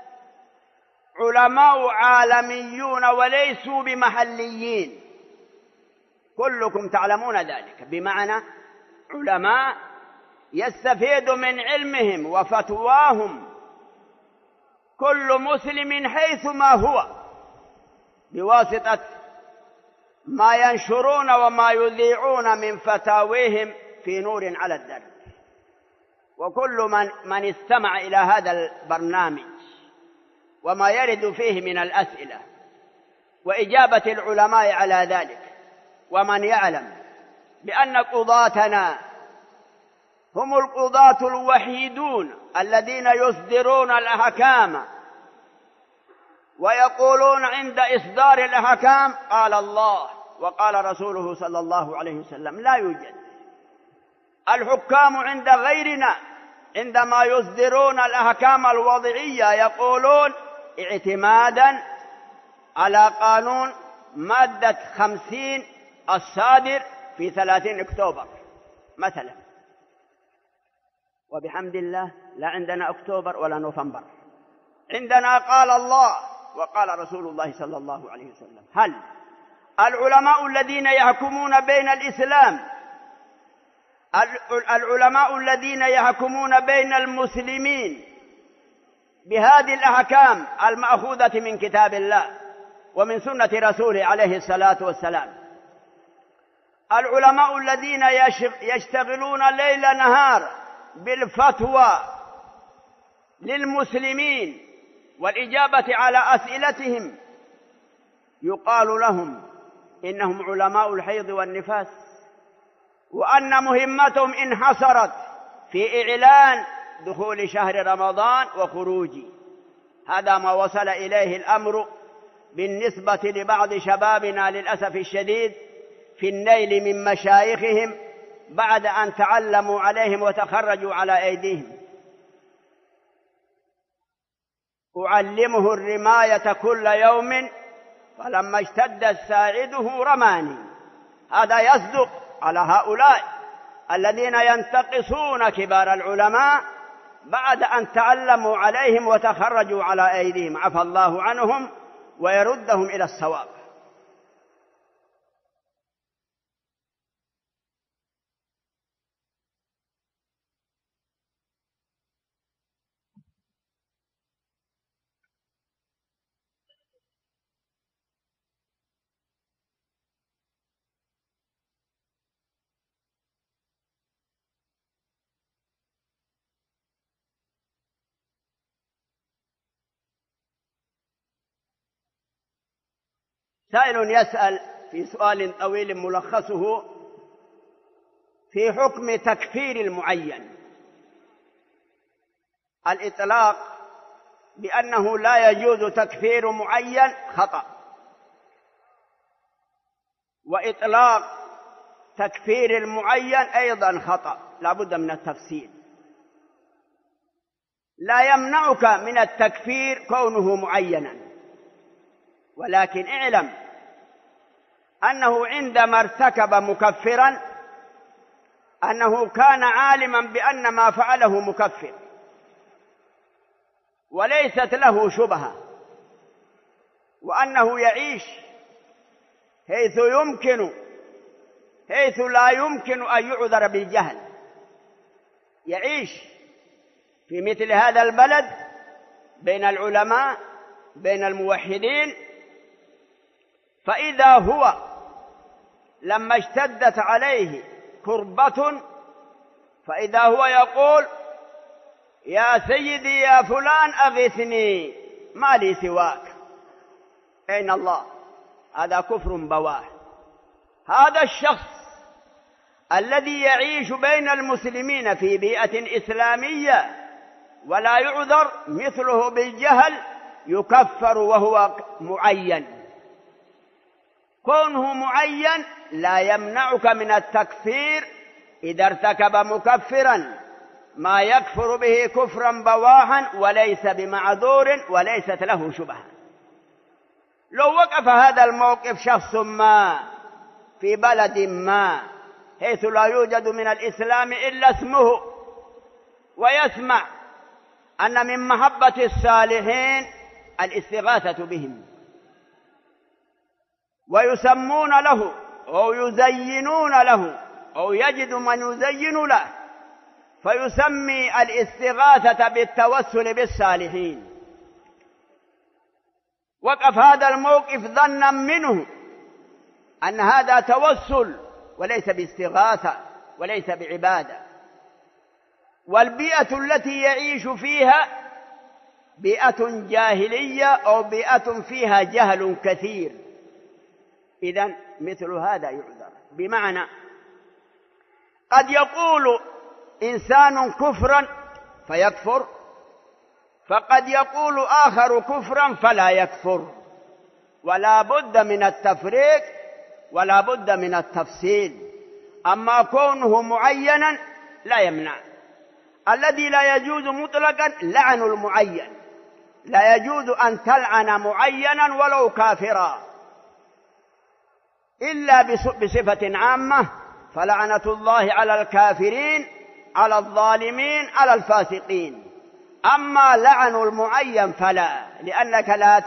علماء عالميون وليسوا بمحليين، كلكم تعلمون ذلك، بمعنى علماء يستفيد من علمهم وفتواهم كل مسلم حيثما هو بواسطة ما ينشرون وما يذيعون من فتاويهم في نور على الدرب. وكل من استمع إلى هذا البرنامج وما يرد فيه من الأسئلة وإجابة العلماء على ذلك، ومن يعلم بأن قضاتنا هم القضاة الوحيدون الذين يصدرون الأحكام ويقولون عند إصدار الأحكام قال الله وقال رسوله صلى الله عليه وسلم. لا يوجد الحكام عند غيرنا عندما يصدرون الأحكام الوضعية يقولون اعتمادا على قانون مادة 50 الصادر في 30 أكتوبر مثلا. وبحمد الله لا عندنا أكتوبر ولا نوفمبر، عندنا قال الله وقال رسول الله صلى الله عليه وسلم. هل العلماء الذين يحكمون بين الإسلام، العلماء الذين يحكمون بين المسلمين بهذه الأحكام المأخوذة من كتاب الله ومن سنة رسوله عليه الصلاة والسلام، العلماء الذين يشتغلون ليل نهار بالفتوى للمسلمين والإجابة على أسئلتهم، يقال لهم إنهم علماء الحيض والنفاس، وأن مهمتهم انحصرت في إعلان دخول شهر رمضان وخروجه. هذا ما وصل إليه الأمر بالنسبة لبعض شبابنا للأسف الشديد في النيل من مشايخهم بعد أن تعلموا عليهم وتخرجوا على أيديهم. أعلمه الرماية كل يوم فلما اشتد ساعده رماني. هذا يصدق على هؤلاء الذين ينتقصون كبار العلماء بعد أن تعلموا عليهم وتخرجوا على أيديهم، عفى الله عنهم ويردهم إلى الصواب. سائل يسأل في سؤال طويل ملخصه في حكم تكفير المعين. الإطلاق بأنه لا يجوز تكفير معين خطأ، وإطلاق تكفير المعين أيضا خطأ، لا بد من التفصيل. لا يمنعك من التكفير كونه معينا، ولكن اعلم أنه عندما ارتكب مكفرا أنه كان عالما بأن ما فعله مكفر وليست له شبهة، وأنه يعيش حيث لا يمكن أن يعذر بالجهل، يعيش في مثل هذا البلد بين العلماء بين الموحدين، فإذا هو لما اشتدت عليه كربة فإذا هو يقول يا سيدي يا فلان أغثني ما لي سواك، أين الله؟ هذا كفر بواه. هذا الشخص الذي يعيش بين المسلمين في بيئة إسلامية ولا يعذر مثله بالجهل يكفر وهو معين. كونه معين لا يمنعك من التكفير إذا ارتكب مكفرا ما يكفر به كفرا بواحا وليس بمعذور وليست له شبهة. لو وقف هذا الموقف شخص ما في بلد ما حيث لا يوجد من الإسلام إلا اسمه، ويسمع أن من محبة الصالحين الاستغاثة بهم، ويسمون له أو يزينون له أو يجد من يزين له فيسمي الاستغاثة بالتوسل بالصالحين، وقف هذا الموقف ظنا منه أن هذا توسل وليس باستغاثة وليس بعبادة. والبيئة التي يعيش فيها بيئة جاهلية أو بيئة فيها جهل كثير، إذن مثل هذا يعذر. بمعنى قد يقول إنسان كفرا فيكفر، فقد يقول آخر كفرا فلا يكفر، ولا بد من التفريق ولا بد من التفصيل. أما كونه معينا لا يمنع. الذي لا يجوز مطلقا لعن المعين، لا يجوز أن تلعن معينا ولو كافرا إلا بصفة عامة، فلعنة الله على الكافرين على الظالمين على الفاسقين. أما لعن المعين فلا، لأنك لا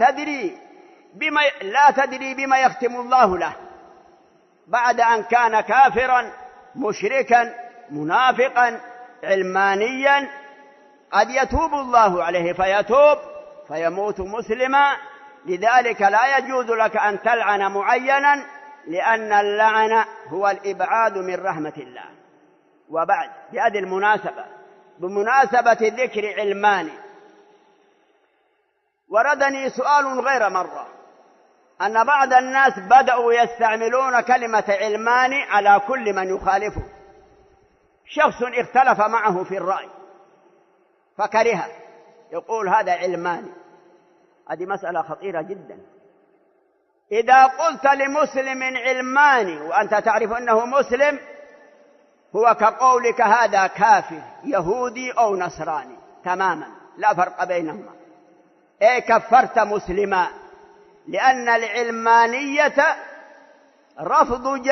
تدري بما يختم الله له بعد أن كان كافرا مشركا منافقا علمانيا، قد يتوب الله عليه فيتوب فيموت مسلما. لذلك لا يجوز لك أن تلعن معينا، لأن اللعن هو الإبعاد من رحمة الله. وبعد، بهذه المناسبة، بمناسبة ذكر علماني، وردني سؤال غير مرة أن بعض الناس بدأوا يستعملون كلمة علماني على كل من يخالفه. شخص اختلف معه في الرأي فكرهه يقول هذا علماني. هذه مسألة خطيرة جدا. إذا قلت لمسلم علماني وأنت تعرف أنه مسلم، هو كقولك هذا كافر يهودي أو نصراني تماما، لا فرق بينهما. كفرت مسلما، لأن العلمانية رفض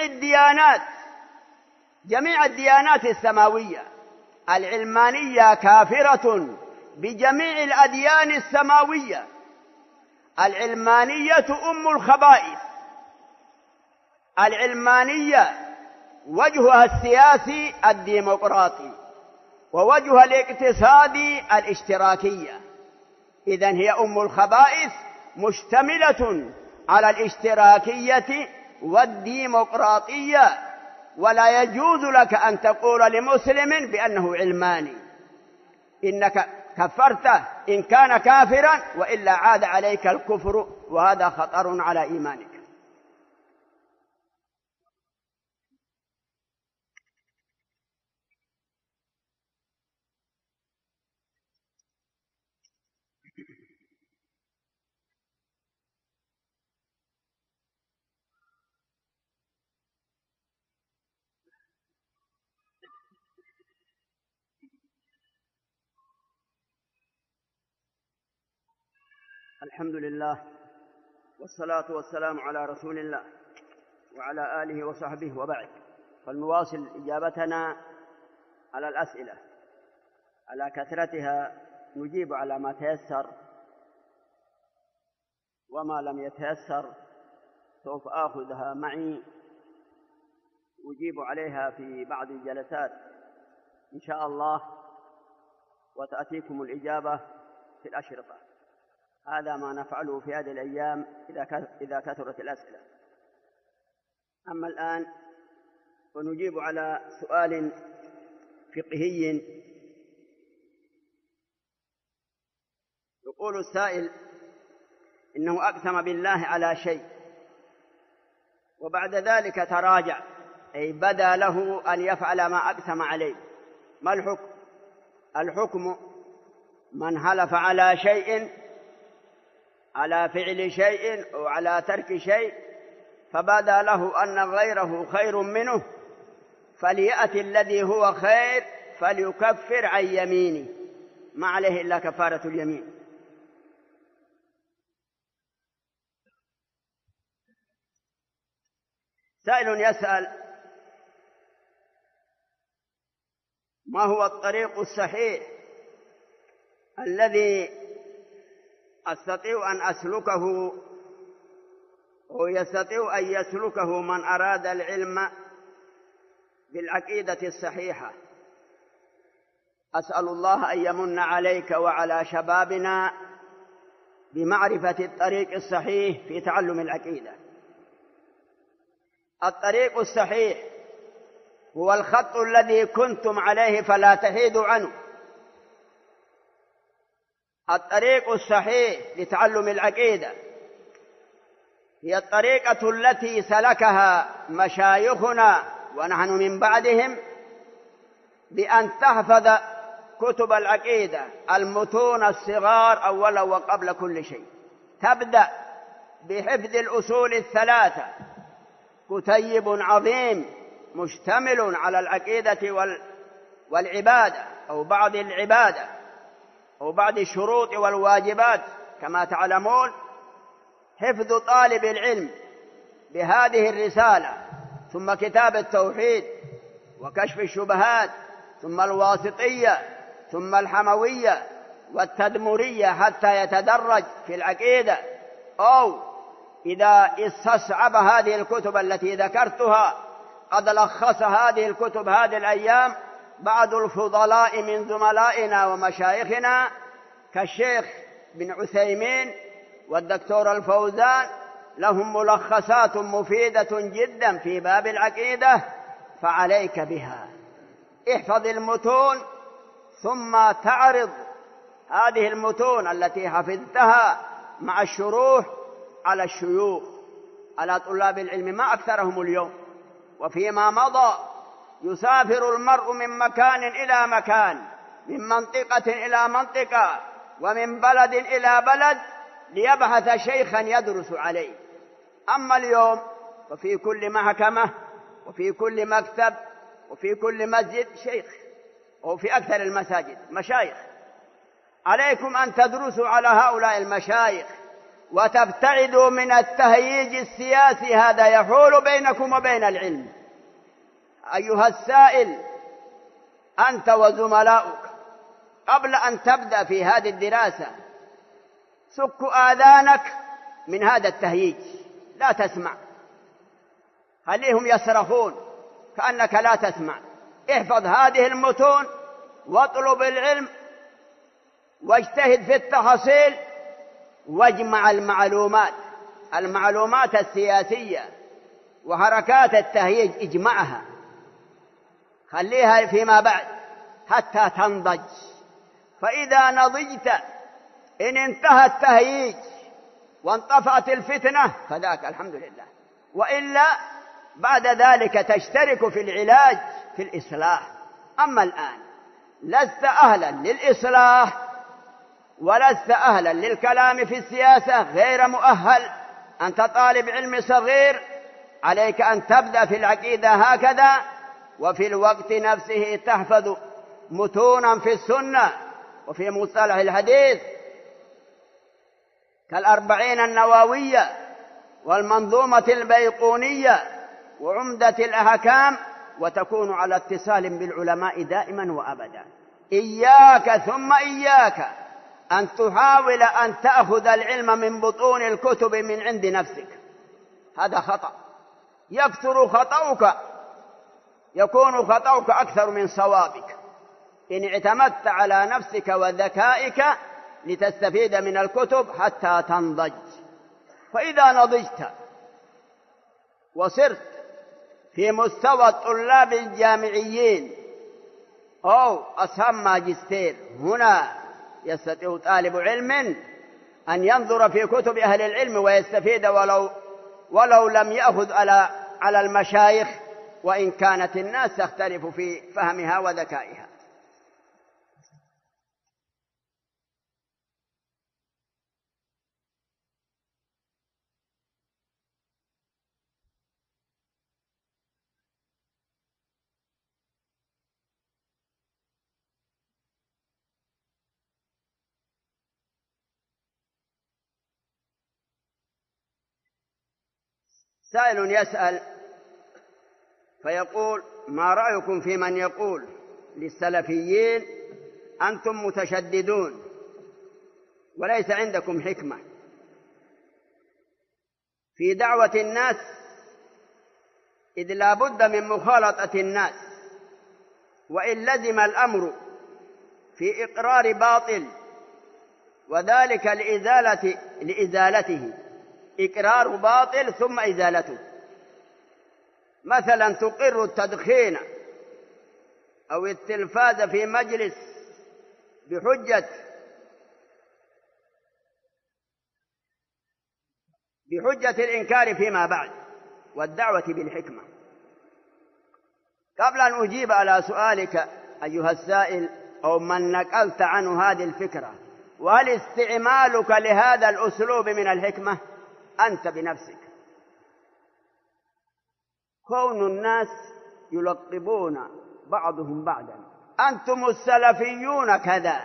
جميع الديانات السماوية. العلمانية كافرة بجميع الأديان السماوية. العلمانية أم الخبائث. العلمانية وجهها السياسي الديمقراطي، ووجهها الاقتصادي الاشتراكية. إذن هي أم الخبائث، مشتملة على الاشتراكية والديمقراطية. ولا يجوز لك أن تقول لمسلم بأنه علماني، إنك كفرته إن كان كافرا، وإلا عاد عليك الكفر، وهذا خطر على إيمانك. الحمد لله، والصلاة والسلام على رسول الله وعلى آله وصحبه، وبعد. فلنواصل إجابتنا على الأسئلة على كثرتها، نجيب على ما تيسر، وما لم يتيسر سوف آخذها معي أجيب عليها في بعض الجلسات إن شاء الله، وتأتيكم الإجابة في الأشرطة. هذا ما نفعله في هذه الأيام إذا كثرت الأسئلة. أما الآن فنجيب على سؤال فقهي. يقول السائل إنه أقسم بالله على شيء وبعد ذلك تراجع، أي بدا له أن يفعل ما أقسم عليه. ما الحكم؟ الحكم من حلف على شيء، على فعل شيء أو على ترك شيء، فبدا له أن غيره خير منه، فليأتي الذي هو خير فليكفر عن يمينه، ما عليه إلا كفارة اليمين. سائل يسأل: ما هو الطريق الصحيح الذي أستطيع أن أسلكه ويستطيع أن يسلكه من أراد العلم بالعقيدة الصحيحة؟ أسأل الله أن يمن عليك وعلى شبابنا بمعرفة الطريق الصحيح في تعلم العقيدة. الطريق الصحيح هو الخط الذي كنتم عليه فلا تحيدوا عنه. الطريق الصحيح لتعلم العقيدة هي الطريقة التي سلكها مشايخنا ونحن من بعدهم، بأن تحفظ كتب العقيدة المتون الصغار أولا وقبل كل شيء. تبدأ بحفظ الأصول الثلاثة، كتيب عظيم مشتمل على العقيدة والعبادة أو بعض العبادة أو بعض الشروط والواجبات كما تعلمون. حفظ طالب العلم بهذه الرسالة، ثم كتاب التوحيد وكشف الشبهات ثم الواسطية ثم الحموية والتدمرية حتى يتدرج في العقيدة، أو إذا استصعب هذه الكتب التي ذكرتها قد لخص هذه الكتب هذه الأيام بعض الفضلاء من زملائنا ومشايخنا كالشيخ بن عثيمين والدكتور الفوزان، لهم ملخصات مفيدة جدا في باب العقيدة، فعليك بها. احفظ المتون ثم تعرض هذه المتون التي حفظتها مع الشروح على الشيوخ، على طلاب العلم، ما أكثرهم اليوم. وفيما مضى يسافر المرء من مكان إلى مكان، من منطقة إلى منطقة، ومن بلد إلى بلد ليبحث شيخا يدرس عليه. أما اليوم ففي كل محكمة وفي كل مكتب وفي كل مسجد شيخ، وفي أكثر المساجد مشايخ. عليكم أن تدرسوا على هؤلاء المشايخ وتبتعدوا من التهييج السياسي، هذا يحول بينكم وبين العلم. أيها السائل، أنت وزملاؤك قبل أن تبدأ في هذه الدراسة سكوا آذانك من هذا التهييج، لا تسمع، خليهم يصرخون كأنك لا تسمع. احفظ هذه المتون واطلب العلم واجتهد في التحصيل، واجمع المعلومات السياسية وحركات التهييج، اجمعها، خليها فيما بعد حتى تنضج. فإذا نضجت إن انتهى التهييج وانطفأت الفتنة فذاك الحمد لله، وإلا بعد ذلك تشترك في العلاج في الإصلاح. أما الآن لست أهلا للإصلاح ولست أهلا للكلام في السياسة، غير مؤهل، أنت طالب علم صغير، عليك أن تبدأ في العقيدة هكذا، وفي الوقت نفسه تحفظ متونا في السنة وفي مصطلح الحديث كالأربعين النووية والمنظومة البيقونية وعمدة الأحكام، وتكون على اتصال بالعلماء دائما وأبدا. إياك ثم إياك أن تحاول أن تأخذ العلم من بطون الكتب من عند نفسك، هذا خطأ. يكون خطأك أكثر من صوابك إن اعتمدت على نفسك وذكائك لتستفيد من الكتب حتى تنضج. فإذا نضجت وصرت في مستوى الطلاب الجامعيين أو أصحاب ماجستير، هنا يستطيع طالب علم أن ينظر في كتب أهل العلم ويستفيد ولو لم يأخذ على المشايخ، وإن كانت الناس تختلف في فهمها وذكائها. سائل يسأل فيقول: ما رأيكم في من يقول للسلفيين أنتم متشددون وليس عندكم حكمة في دعوة الناس، إذ لا بد من مخالطة الناس، وإن لزم الأمر في إقرار باطل وذلك لإزالته، إقرار باطل ثم إزالته. مثلا تقر التدخين أو التلفاز في مجلس بحجة الإنكار فيما بعد والدعوة بالحكمة. قبل أن أجيب على سؤالك أيها السائل أو من نقلت عنه هذه الفكرة، وهل استعمالك لهذا الأسلوب من الحكمة؟ أنت بنفسك. كون الناس يلقبون بعضهم بعضا أنتم السلفيون كذا،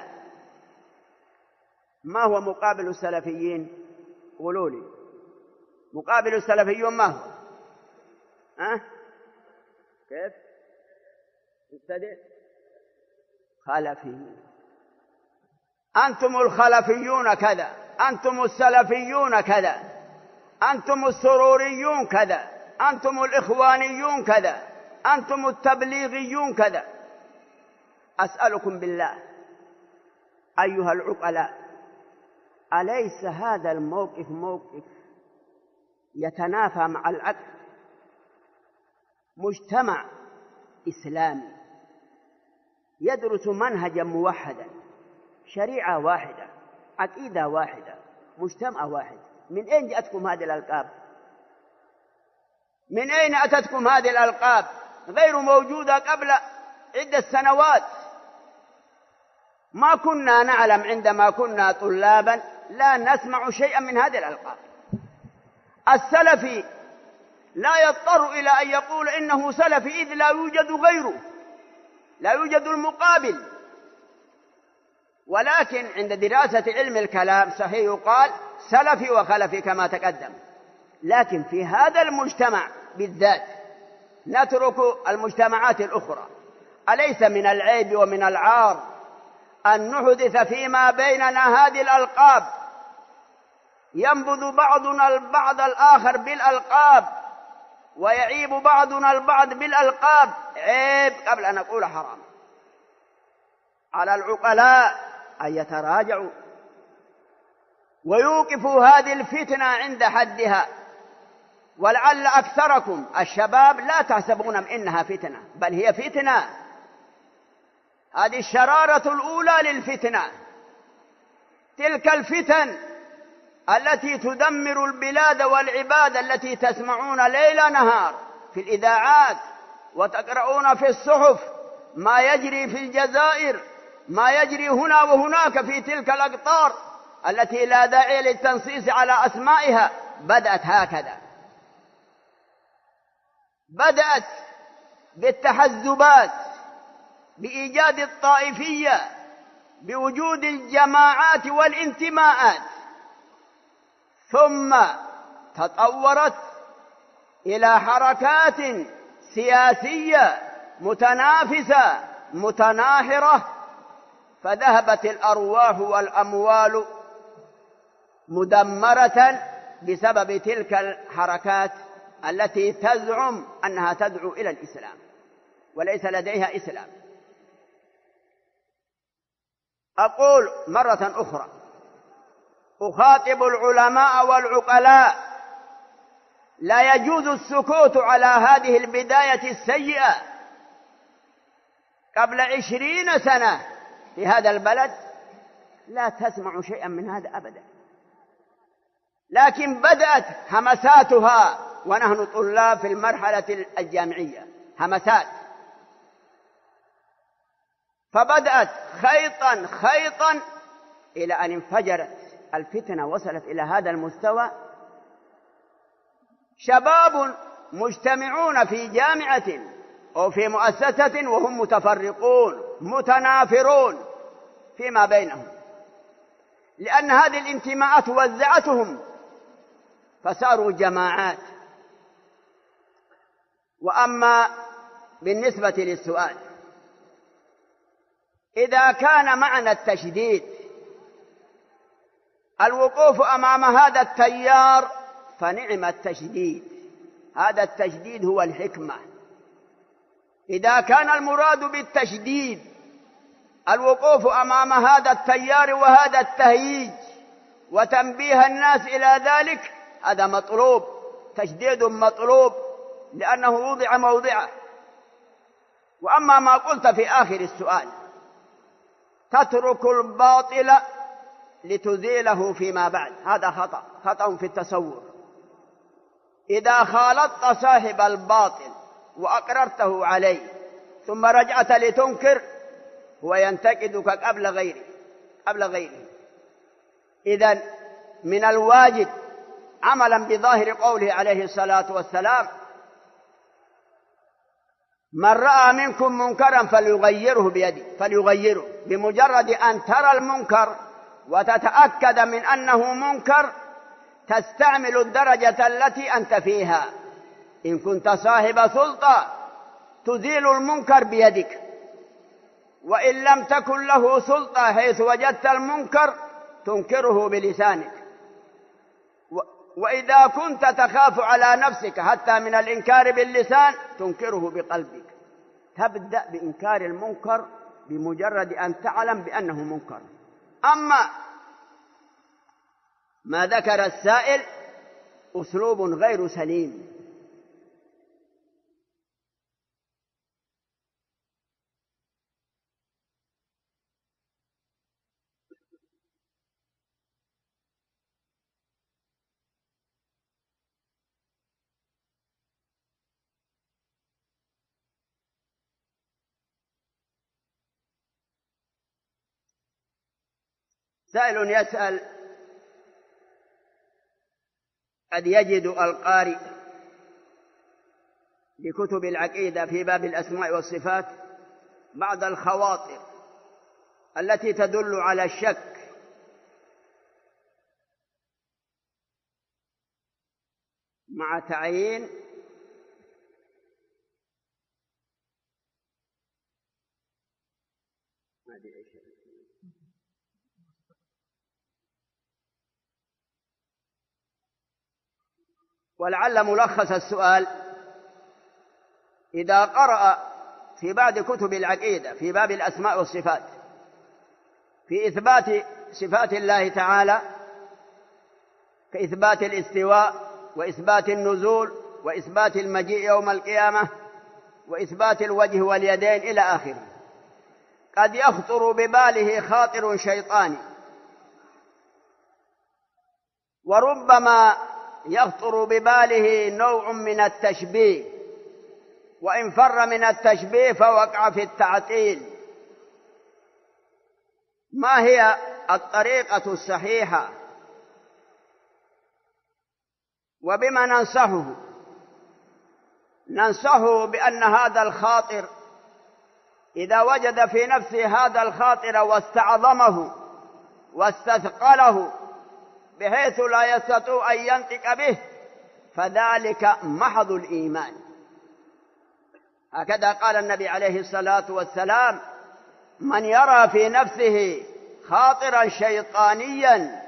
ما هو مقابل السلفيين؟ قولوا لي مقابل السلفيون ما هو؟ كيف؟ مبتدئ؟ خلفيون، أنتم الخلفيون كذا، أنتم السلفيون كذا، أنتم السروريون كذا، أنتم الإخوانيون كذا، أنتم التبليغيون كذا. أسألكم بالله أيها العقلاء، أليس هذا الموقف موقف يتنافى مع العقل؟ مجتمع إسلامي يدرس منهجا موحدا، شريعة واحدة، عقيدة واحدة، مجتمع واحد. من أين جاءتكم هذه الألقاب؟ من أين أتتكم هذه الألقاب؟ غير موجودة قبل عدة سنوات. ما كنا نعلم عندما كنا طلابا، لا نسمع شيئا من هذه الألقاب. السلفي لا يضطر إلى أن يقول إنه سلفي، إذ لا يوجد غيره، لا يوجد المقابل. ولكن عند دراسة علم الكلام صحيح يقال سلفي وخلفي كما تقدم، لكن في هذا المجتمع بالذات نترك المجتمعات الأخرى. أليس من العيب ومن العار أن نحدث فيما بيننا هذه الألقاب؟ ينبذ بعضنا البعض الآخر بالألقاب، ويعيب بعضنا البعض بالألقاب. عيب قبل أن نقول حرام. على العقلاء أن يتراجعوا ويوقفوا هذه الفتنة عند حدها. ولعل أكثركم الشباب لا تحسبون إنها فتنة، بل هي فتنة. هذه الشرارة الأولى للفتنة. تلك الفتن التي تدمر البلاد والعباد، التي تسمعون ليل نهار في الإذاعات وتقرؤون في الصحف ما يجري في الجزائر، ما يجري هنا وهناك في تلك الأقطار التي لا داعي للتنصيص على أسمائها. بدأت هكذا، بدأت بالتحزبات، بإيجاد الطائفية، بوجود الجماعات والانتماءات، ثم تطورت إلى حركات سياسية متنافسة متناحرة، فذهبت الأرواح والأموال مدمرة بسبب تلك الحركات التي تزعم أنها تدعو إلى الإسلام وليس لديها إسلام. أقول مرة أخرى، أخاطب العلماء والعقلاء: لا يجوز السكوت على هذه البداية السيئة. قبل 20 سنة في هذا البلد لا تسمع شيئا من هذا أبدا، لكن بدأت همساتها ونحن طلاب في المرحلة الجامعية، همسات، فبدأت خيطا خيطا إلى أن انفجرت الفتنة، وصلت إلى هذا المستوى. شباب مجتمعون في جامعة أو في مؤسسة وهم متفرقون متنافرون فيما بينهم، لأن هذه الانتماءات وزعتهم فصاروا جماعات. وأما بالنسبة للسؤال، إذا كان معنى التشديد الوقوف أمام هذا التيار فنعم التشديد، هذا التشديد هو الحكمة. إذا كان المراد بالتشديد الوقوف أمام هذا التيار وهذا التهييج وتنبيه الناس إلى ذلك، هذا مطلوب، تشديد مطلوب لأنه وضع موضعه. وأما ما قلت في آخر السؤال، تترك الباطل لتزيله فيما بعد، هذا خطأ في التصور. إذا خالطت صاحب الباطل وأقررته عليه ثم رجعت لتنكر، هو ينتقدك قبل غيره. إذن من الواجب عملا بظاهر قوله عليه الصلاة والسلام: من رأى منكم منكرا فليغيره بيده، فليغيره. بمجرد أن ترى المنكر وتتأكد من أنه منكر تستعمل الدرجة التي أنت فيها. إن كنت صاحب سلطة تزيل المنكر بيدك، وإن لم تكن له سلطة حيث وجدت المنكر تنكره بلسانك، وإذا كنت تخاف على نفسك حتى من الإنكار باللسان تنكره بقلبك. تبدأ بإنكار المنكر بمجرد أن تعلم بأنه منكر. أما ما ذكر السائل أسلوب غير سليم. سائل يسأل: قد يجد القارئ لكتب العقيدة في باب الأسماء والصفات بعض الخواطر التي تدل على الشك مع تعيين ولعل ملخص السؤال: إذا قرأ في بعض كتب العقيدة في باب الأسماء والصفات في إثبات صفات الله تعالى كإثبات الاستواء وإثبات النزول وإثبات المجيء يوم القيامة وإثبات الوجه واليدين إلى آخره، قد يخطر بباله خاطر شيطاني، وربما يخطر بباله نوع من التشبيه، وإن فر من التشبيه فوقع في التعطيل. ما هي الطريقة الصحيحة وبما ننصحه؟ ننصحه بأن هذا الخاطر إذا وجد في نفسه هذا الخاطر واستعظمه واستثقله بحيث لا يستطيع أن ينطق به فذلك محض الإيمان. هكذا قال النبي عليه الصلاة والسلام: من يرى في نفسه خاطرا شيطانيا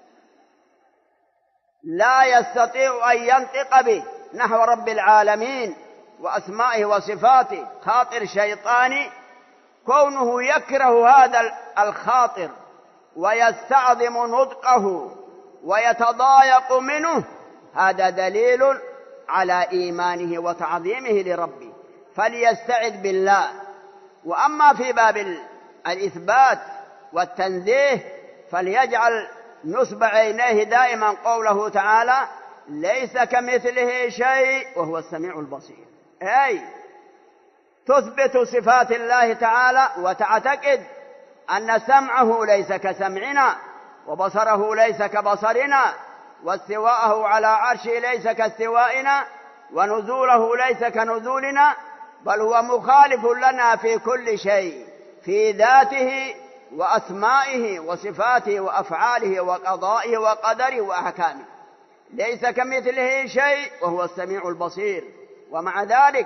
لا يستطيع أن ينطق به نحو رب العالمين وأسمائه وصفاته، خاطر شيطاني، كونه يكره هذا الخاطر ويستعظم نطقه ويتضايق منه، هذا دليل على إيمانه وتعظيمه لربه، فليستعذ بالله. وأما في باب الإثبات والتنزيه فليجعل نصب عينيه دائما قوله تعالى: ليس كمثله شيء وهو السميع البصير، أي تثبت صفات الله تعالى وتعتقد أن سمعه ليس كسمعنا وبصره ليس كبصرنا واستواءه على عرشه ليس كاستوائنا ونزوله ليس كنزولنا، بل هو مخالف لنا في كل شيء، في ذاته وأسمائه وصفاته وأفعاله وقضائه وقدره وأحكامه، ليس كمثله شيء وهو السميع البصير. ومع ذلك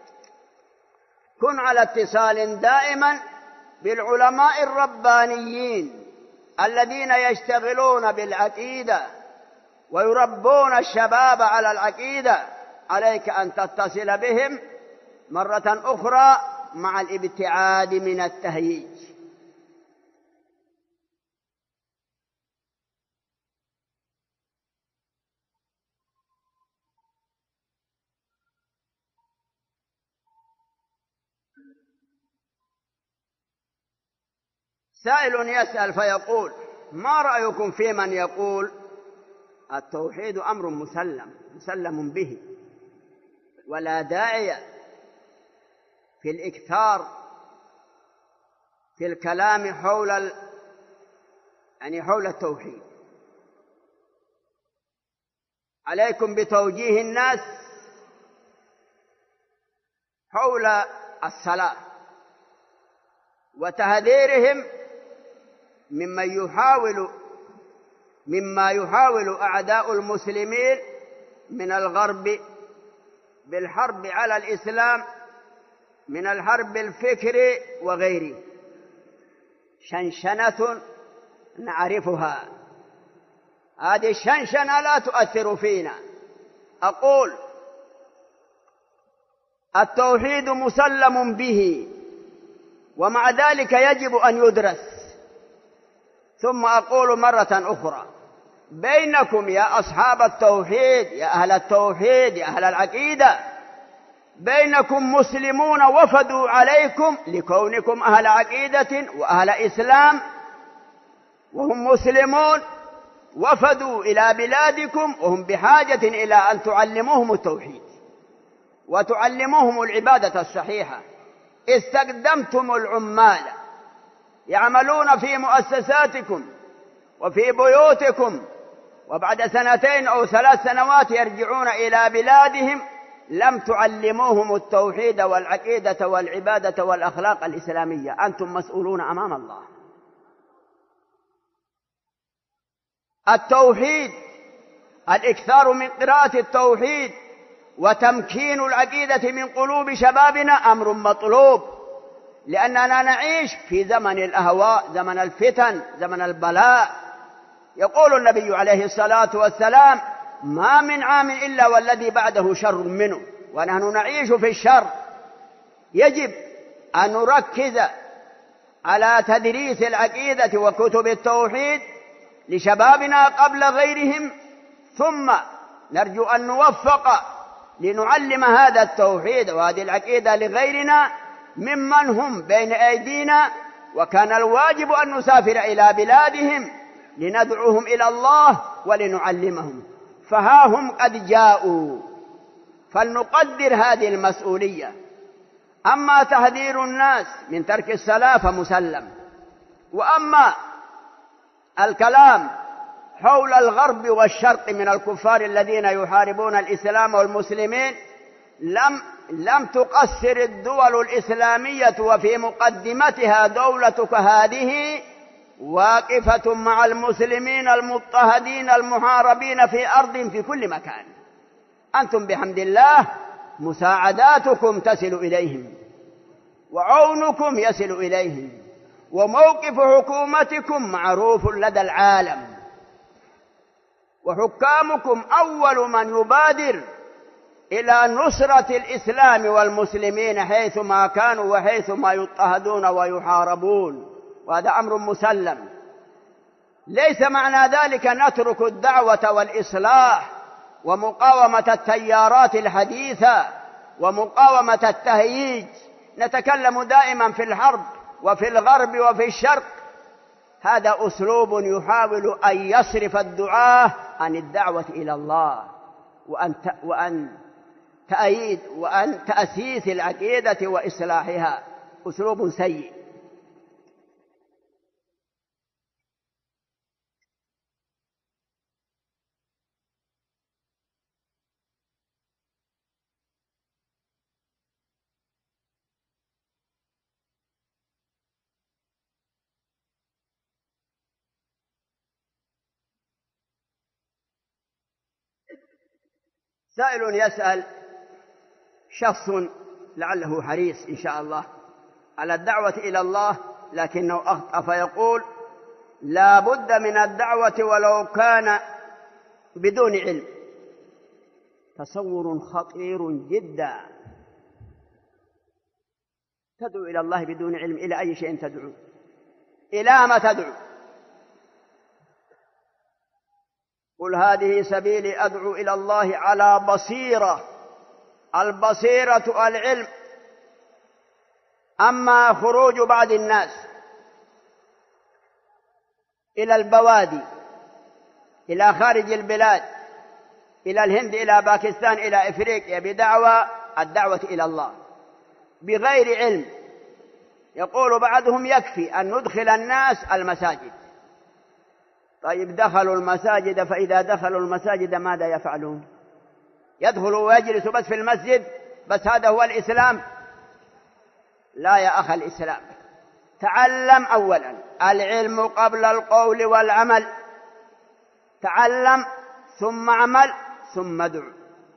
كن على اتصال دائما بالعلماء الربانيين الذين يشتغلون بالعقيدة ويربون الشباب على العقيدة، عليك أن تتصل بهم مرة أخرى مع الابتعاد من التهييج. سائل يسأل فيقول: ما رأيكم في من يقول التوحيد أمر مسلم به ولا داعي في الإكثار في الكلام حول التوحيد؟ عليكم بتوجيه الناس حول الصلاة وتهذيرهم مما يحاول أعداء المسلمين من الغرب بالحرب على الإسلام من الحرب الفكري وغيره. شنشنة نعرفها، هذه الشنشنة لا تؤثر فينا. أقول التوحيد مسلم به، ومع ذلك يجب أن يدرس. ثم أقول مرة أخرى، بينكم يا أصحاب التوحيد، يا أهل التوحيد، يا أهل العقيدة، بينكم مسلمون وفدوا عليكم لكونكم أهل عقيدة وأهل إسلام، وهم مسلمون وفدوا إلى بلادكم وهم بحاجة إلى أن تعلموهم التوحيد وتعلموهم العبادة الصحيحة. استخدمتم العمال يعملون في مؤسساتكم وفي بيوتكم، وبعد 2 أو 3 سنوات يرجعون إلى بلادهم، لم تعلموهم التوحيد والعقيدة والعبادة والأخلاق الإسلامية. أنتم مسؤولون أمام الله. التوحيد، الإكثار من قراءة التوحيد وتمكين العقيدة من قلوب شبابنا أمر مطلوب، لأننا نعيش في زمن الأهواء، زمن الفتن، زمن البلاء. يقول النبي عليه الصلاة والسلام: ما من عام إلا والذي بعده شر منه، ونحن نعيش في الشر. يجب أن نركز على تدريس العقيدة وكتب التوحيد لشبابنا قبل غيرهم، ثم نرجو أن نوفق لنعلم هذا التوحيد وهذه العقيدة لغيرنا ممن هم بين أيدينا، وكان الواجب أن نسافر إلى بلادهم لندعوهم إلى الله ولنعلمهم. فها هم قد جاءوا، فلنقدر هذه المسؤولية. أما تحذير الناس من ترك الصلاة فمسلم، وأما الكلام حول الغرب والشرق من الكفار الذين يحاربون الإسلام والمسلمين، لم تقصر الدول الإسلامية، وفي مقدمتها دولتك هذه واقفة مع المسلمين المضطهدين المحاربين في أرض في كل مكان. أنتم بحمد الله مساعداتكم تصل إليهم، وعونكم يصل إليهم، وموقف حكومتكم معروف لدى العالم، وحكامكم أول من يبادر إلى نصرة الإسلام والمسلمين حيثما كانوا وحيثما يضطهدون ويحاربون، وهذا أمر مسلم. ليس معنى ذلك نترك الدعوة والإصلاح ومقاومة التيارات الحديثة ومقاومة التهييج. نتكلم دائما في الحرب وفي الغرب وفي الشرق، هذا أسلوب يحاول أن يصرف الدعاة عن الدعوة إلى الله وأن تأييد وأن تأسيس العقيدة وإصلاحها، أسلوب سيء. سائل يسأل شخص لعله حريص إن شاء الله على الدعوة إلى الله، لكنه أخطأ، فيقول: لا بد من الدعوة ولو كان بدون علم. تصور خطير جدا. تدعو إلى الله بدون علم، إلى أي شيء تدعو؟ إلى ما تدعو؟ قل هذه سبيلي أدعو إلى الله على بصيرة. البصيرة العلم. أما خروج بعض الناس إلى البوادي، إلى خارج البلاد، إلى الهند، إلى باكستان، إلى إفريقيا بدعوى الدعوة إلى الله بغير علم، يقول بعضهم يكفي أن ندخل الناس المساجد. طيب دخلوا المساجد، فإذا دخلوا المساجد ماذا يفعلون؟ يدخلوا ويجلسوا بس في المسجد؟ بس هذا هو الإسلام؟ لا يا أخي الإسلام. تعلم أولا، العلم قبل القول والعمل. تعلم ثم اعمل ثم ادع.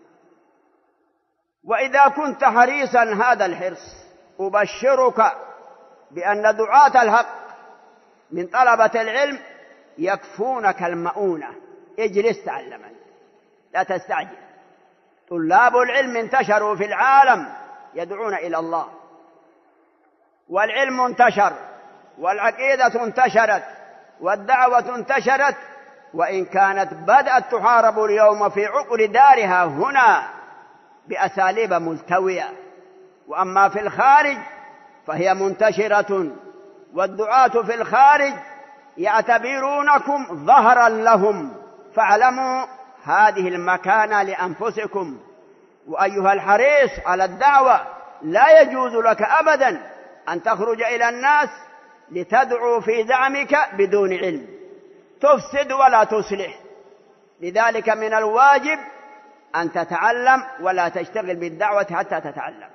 وإذا كنت حريصا هذا الحرص، أبشرك بأن دعاة الحق من طلبة العلم يكفونك المؤونة، اجلس تعلم لا تستعجل. طلاب العلم انتشروا في العالم يدعون إلى الله، والعلم انتشر، والعقيدة انتشرت، والدعوة انتشرت، وإن كانت بدأت تحارب اليوم في عقر دارها هنا بأساليب ملتوية، وأما في الخارج فهي منتشرة، والدعاة في الخارج يعتبرونكم ظهرا لهم، فاعلموا هذه المكانة لأنفسكم. وأيها الحريص على الدعوة، لا يجوز لك أبدا أن تخرج إلى الناس لتدعو في زعمك بدون علم، تفسد ولا تصلح. لذلك من الواجب أن تتعلم ولا تشتغل بالدعوة حتى تتعلم.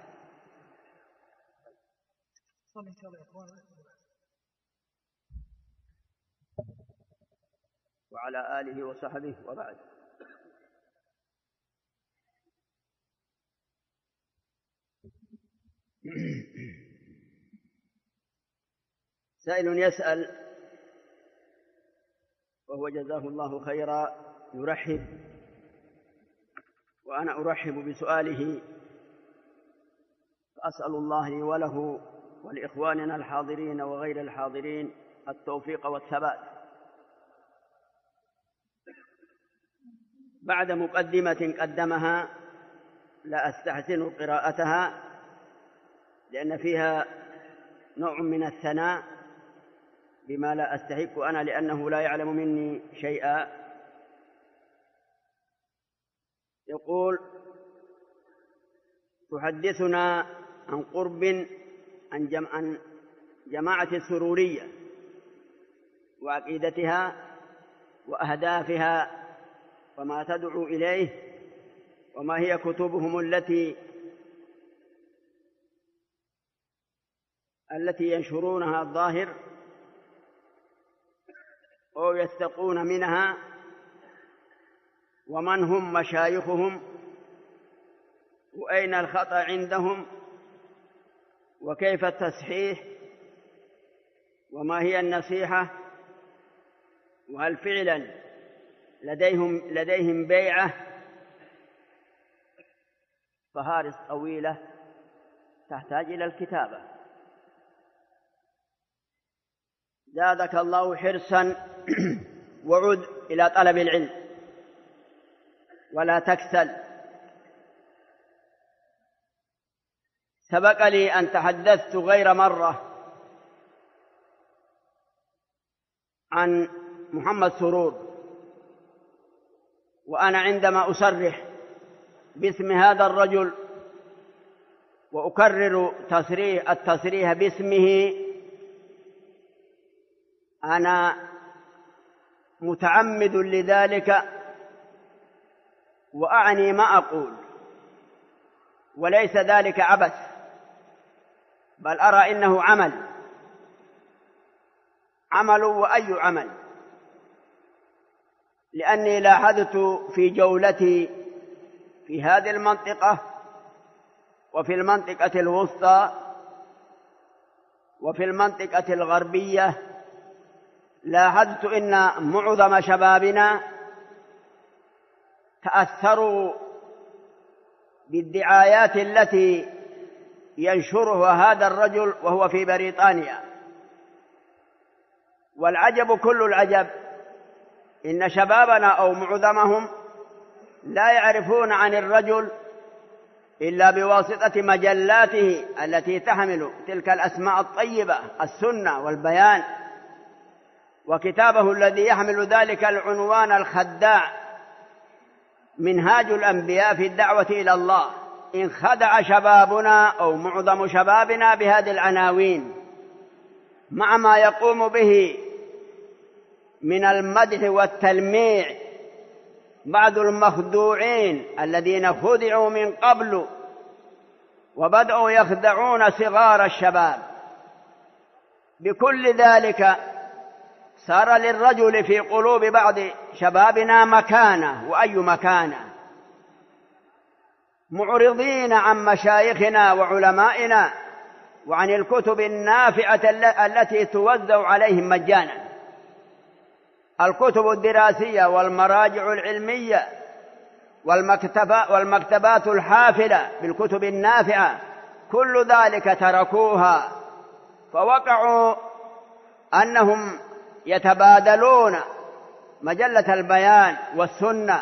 وعلى آله وصحبه وبعد. سائل يسأل وهو جزاه الله خيرا يرحب، وأنا أرحب بسؤاله، فأسأل الله لي وله ولإخواننا الحاضرين وغير الحاضرين التوفيق والثبات. بعد مقدمة قدمها لا أستحسن قراءتها لأن فيها نوع من الثناء بما لا أستحق أنا، لأنه لا يعلم مني شيئا. يقول: تحدثنا عن قرب عن جماعة السرورية وعقيدتها وأهدافها وما تدعو إليه، وما هي كتبهم التي ينشرونها الظاهر أو يستقون منها، ومن هم مشايخهم، وأين الخطأ عندهم، وكيف التصحيح، وما هي النصيحة، وهل فعلا لديهم بيعة. فهارس طويلة تحتاج إلى الكتابة. زادك الله حرصا وعد إلى طلب العلم ولا تكسل. سبق لي أن تحدثت غير مرة عن محمد سرور، وأنا عندما أصرح باسم هذا الرجل وأكرر التصريح باسمه أنا متعمد لذلك، وأعني ما أقول، وليس ذلك عبث، بل أرى إنه عمل وأي عمل. لأني لاحظت في جولتي في هذه المنطقة وفي المنطقة الوسطى وفي المنطقة الغربية، لاحظت إن معظم شبابنا تأثروا بالدعايات التي ينشرها هذا الرجل وهو في بريطانيا. والعجب كل العجب إن شبابنا أو معظمهم لا يعرفون عن الرجل إلا بواسطة مجلاته التي تحمل تلك الأسماء الطيبة، السنة والبيان، وكتابه الذي يحمل ذلك العنوان الخداع: منهاج الأنبياء في الدعوة إلى الله. إن خدع شبابنا أو معظم شبابنا بهذه العناوين مع ما يقوم به من المدح والتلميع بعض المخدوعين الذين خدعوا من قبل وبدأوا يخدعون صغار الشباب. بكل ذلك صار للرجل في قلوب بعض شبابنا مكانة، وأي مكانة، معرضين عن مشايخنا وعلمائنا وعن الكتب النافعة التي توزع عليهم مجانا. الكتب الدراسية والمراجع العلمية والمكتبات الحافلة بالكتب النافعة كل ذلك تركوها، فوقعوا أنهم يتبادلون مجلة البيان والسنة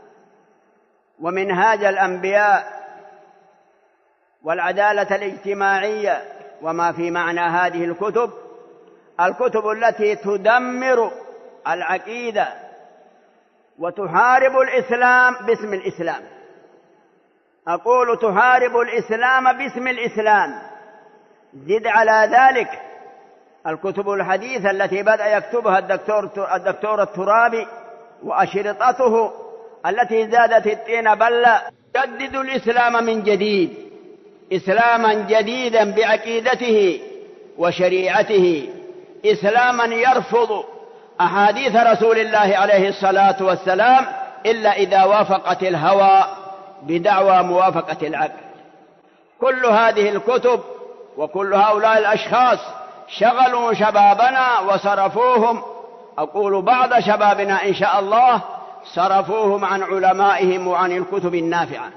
ومنهاج الأنبياء والعدالة الاجتماعية وما في معنى هذه الكتب التي تدمر العقيدة وتحارب الإسلام باسم الإسلام. أقول تحارب الإسلام باسم الإسلام. زد على ذلك الكتب الحديثة التي بدأ يكتبها الدكتور الترابي وأشرطته التي زادت الطين بلة، جدد الإسلام من جديد، إسلاما جديدا بعقيدته وشريعته، إسلاما يرفض أحاديث رسول الله عليه الصلاة والسلام إلا إذا وافقت الهوى بدعوى موافقة العقل. كل هذه الكتب وكل هؤلاء الأشخاص شغلوا شبابنا وصرفوهم، أقول بعض شبابنا إن شاء الله، صرفوهم عن علمائهم وعن الكتب النافعة.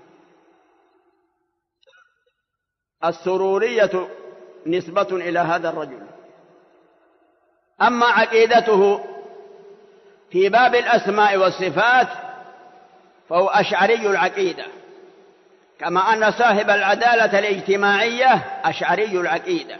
السرورية نسبة إلى هذا الرجل. أما عقيدته في باب الأسماء والصفات فهو أشعري العقيدة، كما أن صاحب العدالة الاجتماعية أشعري العقيدة،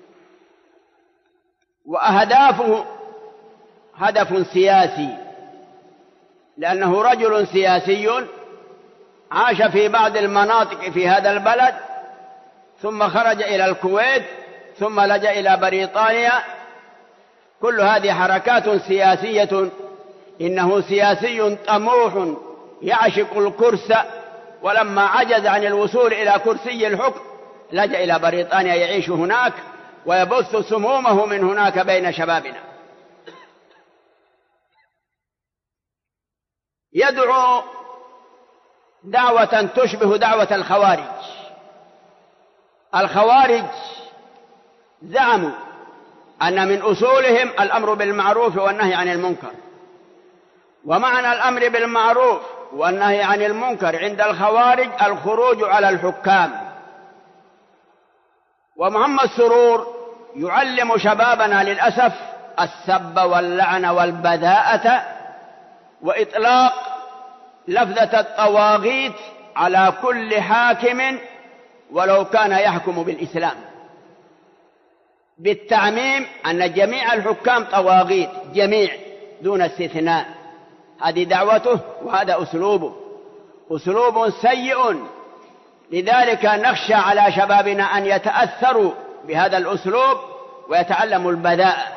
وأهدافه هدف سياسي، لأنه رجل سياسي عاش في بعض المناطق في هذا البلد، ثم خرج إلى الكويت، ثم لجأ إلى بريطانيا. كل هذه حركات سياسية. إنه سياسي طموح يعشق الكرسي، ولما عجز عن الوصول إلى كرسي الحكم لجأ إلى بريطانيا يعيش هناك ويبث سمومه من هناك بين شبابنا. يدعو دعوة تشبه دعوة الخوارج. الخوارج زعموا أن من أصولهم الأمر بالمعروف والنهي عن المنكر، ومعنى الأمر بالمعروف والنهي عن المنكر عند الخوارج الخروج على الحكام. ومحمد سرور يعلم شبابنا للأسف السب واللعن والبذاءة وإطلاق لفظة الطواغيت على كل حاكم ولو كان يحكم بالإسلام، بالتعميم أن جميع الحكام طواغيت، جميع دون استثناء. هذه دعوته وهذا أسلوب سيء. لذلك نخشى على شبابنا أن يتأثروا بهذا الأسلوب ويتعلموا البذاءة.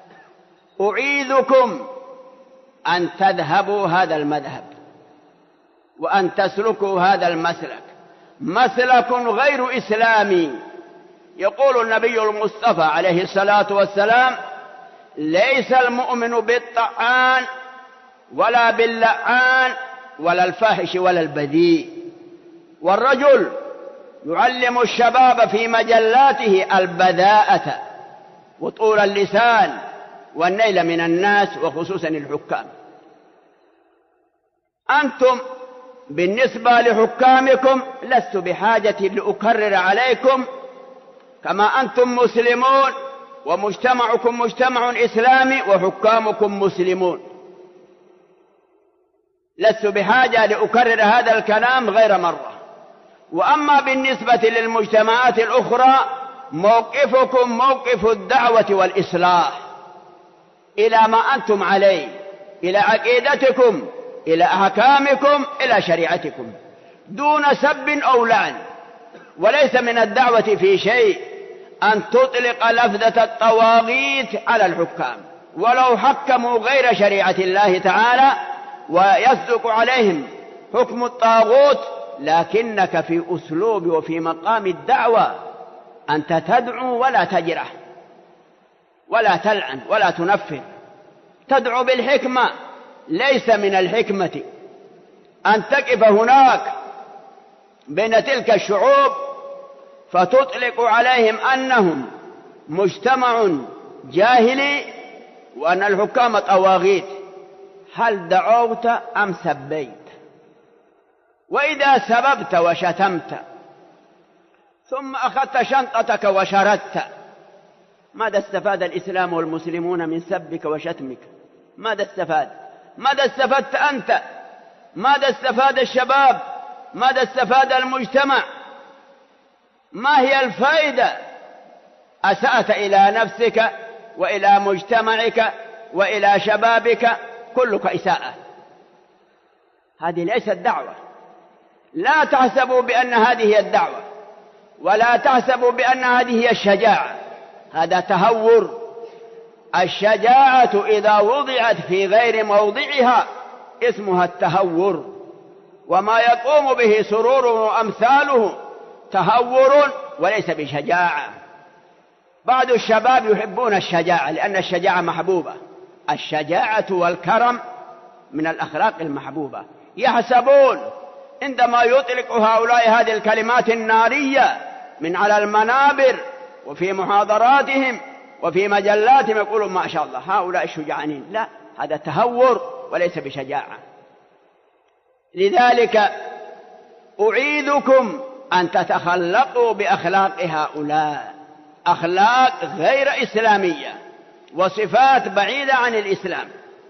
أعيذكم أن تذهبوا هذا المذهب وأن تسلكوا هذا المسلك، مسلك غير إسلامي. يقول النبي المصطفى عليه الصلاة والسلام: ليس المؤمن بالطعان ولا باللعان ولا الفاحش ولا البذيء. والرجل يعلم الشباب في مجلاته البذاءة وطول اللسان والنيل من الناس وخصوصا الحكام. أنتم بالنسبة لحكامكم لست بحاجة لأكرر عليكم، كما أنتم مسلمون ومجتمعكم مجتمع إسلامي وحكامكم مسلمون. لست بحاجة لأكرر هذا الكلام غير مرة. وأما بالنسبة للمجتمعات الأخرى موقفكم موقف الدعوة والإصلاح إلى ما أنتم عليه، إلى عقيدتكم، إلى أحكامكم، إلى شريعتكم، دون سب أو لعن. وليس من الدعوة في شيء أن تطلق لفظة الطواغيت على الحكام ولو حكموا غير شريعة الله تعالى ويصدق عليهم حكم الطاغوت، لكنك في أسلوب وفي مقام الدعوة أنت تدعو ولا تجرح ولا تلعن ولا تنفر، تدعو بالحكمة. ليس من الحكمة أن تقف هناك بين تلك الشعوب فتطلق عليهم أنهم مجتمع جاهلي وأن الحكام طواغيت، هل دعوت أم سبيت؟ وإذا سببت وشتمت ثم أخذت شنطتك وشردت، ماذا استفاد الإسلام والمسلمون من سبك وشتمك؟ ماذا استفاد؟ ماذا استفدت أنت؟ ماذا استفاد الشباب؟ ماذا استفاد المجتمع؟ ما هي الفائدة؟ أسأت إلى نفسك وإلى مجتمعك وإلى شبابك، كلك إساءة. هذه ليست دعوة. لا تحسبوا بأن هذه هي الدعوة، ولا تحسبوا بأن هذه هي الشجاعة، هذا تهور. الشجاعة إذا وضعت في غير موضعها اسمها التهور، وما يقوم به سرور وأمثاله تهور وليس بشجاعة. بعض الشباب يحبون الشجاعة لأن الشجاعة محبوبة. الشجاعة والكرم من الأخلاق المحبوبة. يحسبون عندما يطلق هؤلاء هذه الكلمات النارية من على المنابر وفي محاضراتهم وفي مجلاتهم يقولون ما شاء الله هؤلاء الشجعانين، لا، هذا تهور وليس بشجاعة. لذلك أعيدكم أن تتخلقوا بأخلاق هؤلاء، أخلاق غير إسلامية وصفات بعيدة عن الإسلام.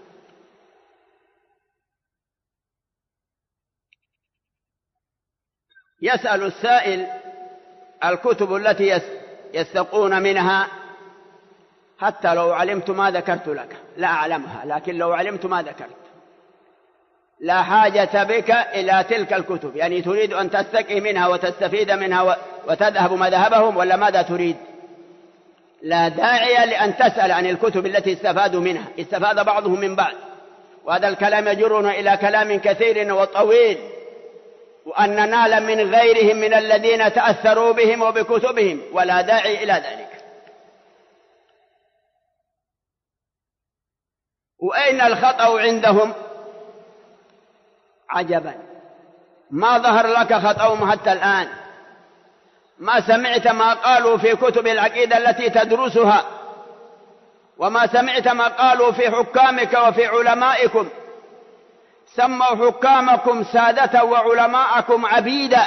يسأل السائل: الكتب التي يستقون منها حتى لو علمت ما ذكرت لك، لا أعلمها، لكن لو علمت ما ذكرت لا حاجة بك إلى تلك الكتب. يعني تريد أن تستقي منها وتستفيد منها وتذهب مذهبهم، ولا ماذا تريد؟ لا داعي لأن تسأل عن الكتب التي استفادوا منها، استفاد بعضهم من بعض، وهذا الكلام يجرنا إلى كلام كثير وطويل، وأن ننال من غيرهم من الذين تأثروا بهم وبكتبهم، ولا داعي إلى ذلك. وأين الخطأ عندهم؟ عجبا، ما ظهر لك خطأهم حتى الآن. ما سمعت ما قالوا في كتب العقيدة التي تدرسها، وما سمعت ما قالوا في حكامك وفي علمائكم. سموا حكامكم سادة وعلماءكم عبيدا.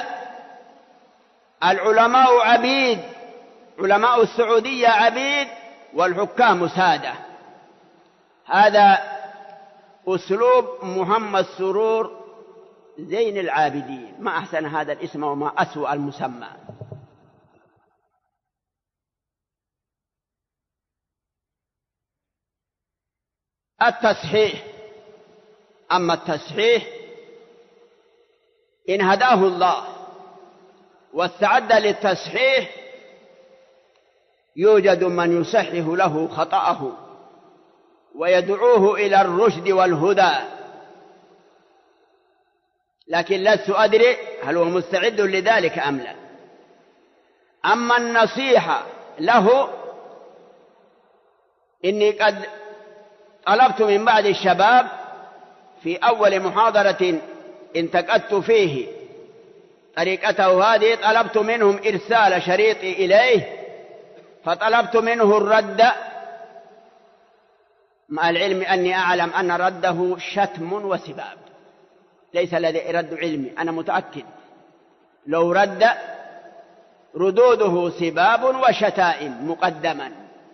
العلماء عبيد، علماء السعودية عبيد والحكام سادة. هذا أسلوب محمد سرور زين العابدين. ما أحسن هذا الاسم وما أسوأ المسمى. التصحيح، أما التصحيح إن هداه الله واستعد للتصحيح يوجد من يصحح له خطأه ويدعوه إلى الرشد والهدى، لكن لست أدري هل هو مستعد لذلك أم لا. أما النصيحة له، إني قد طلبت من بعض الشباب في أول محاضرة انتقدت فيه طريقته هذه، طلبت منهم إرسال شريطي إليه، فطلبت منه الرد، مع العلم أني أعلم أن رده شتم وسباب، ليس لدي رد علمي، أنا متأكد. لو رد ردوده سباب وشتائم مقدما،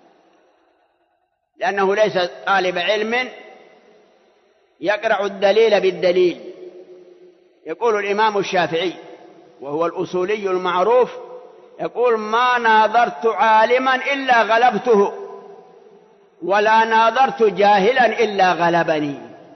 لأنه ليس طالب علم يقرأ الدليل بالدليل. يقول الإمام الشافعي وهو الأصولي المعروف، يقول: ما ناظرت عالما إلا غلبته، ولا ناظرت جاهلا إلا غلبني.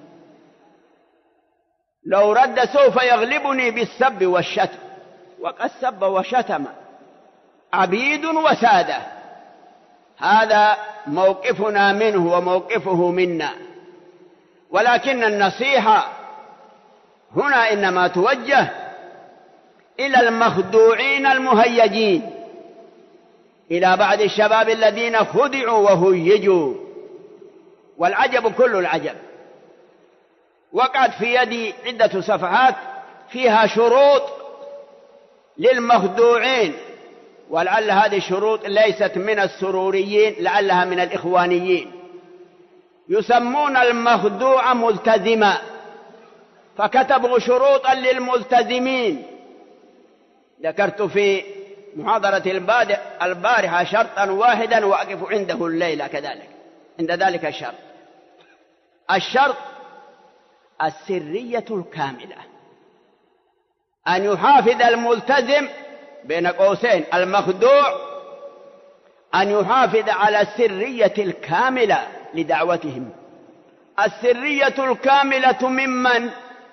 لو رد سوف يغلبني بالسب والشتم، وقد سب وشتم عبيد وسادة. هذا موقفنا منه وموقفه منا، ولكن النصيحة هنا إنما توجه إلى المخدوعين المهيجين، إلى بعض الشباب الذين خدعوا وهيجوا. والعجب كل العجب، وقعت في يدي عدة صفحات فيها شروط للمخدوعين ولعل هذه الشروط ليست من السروريين، لعلها من الإخوانيين. يسمون المخدوع ملتزما، فكتبوا شروطا للملتزمين. ذكرت في محاضرة البارحة شرطا واحدا وأقف عنده الليلة كذلك، عند ذلك الشرط السرية الكاملة، أن يحافظ الملتزم بين قوسين المخدوع أن يحافظ على السرية الكاملة لدعوتهم. السرية الكاملة ممن؟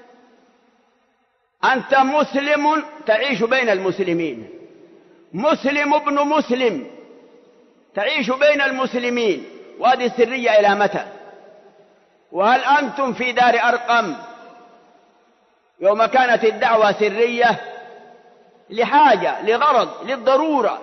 أنت مسلم تعيش بين المسلمين، مسلم ابن مسلم تعيش بين المسلمين، وهذه السرية إلى متى؟ وهل أنتم في دار أرقم يوم كانت الدعوة سرية لحاجة لغرض للضرورة؟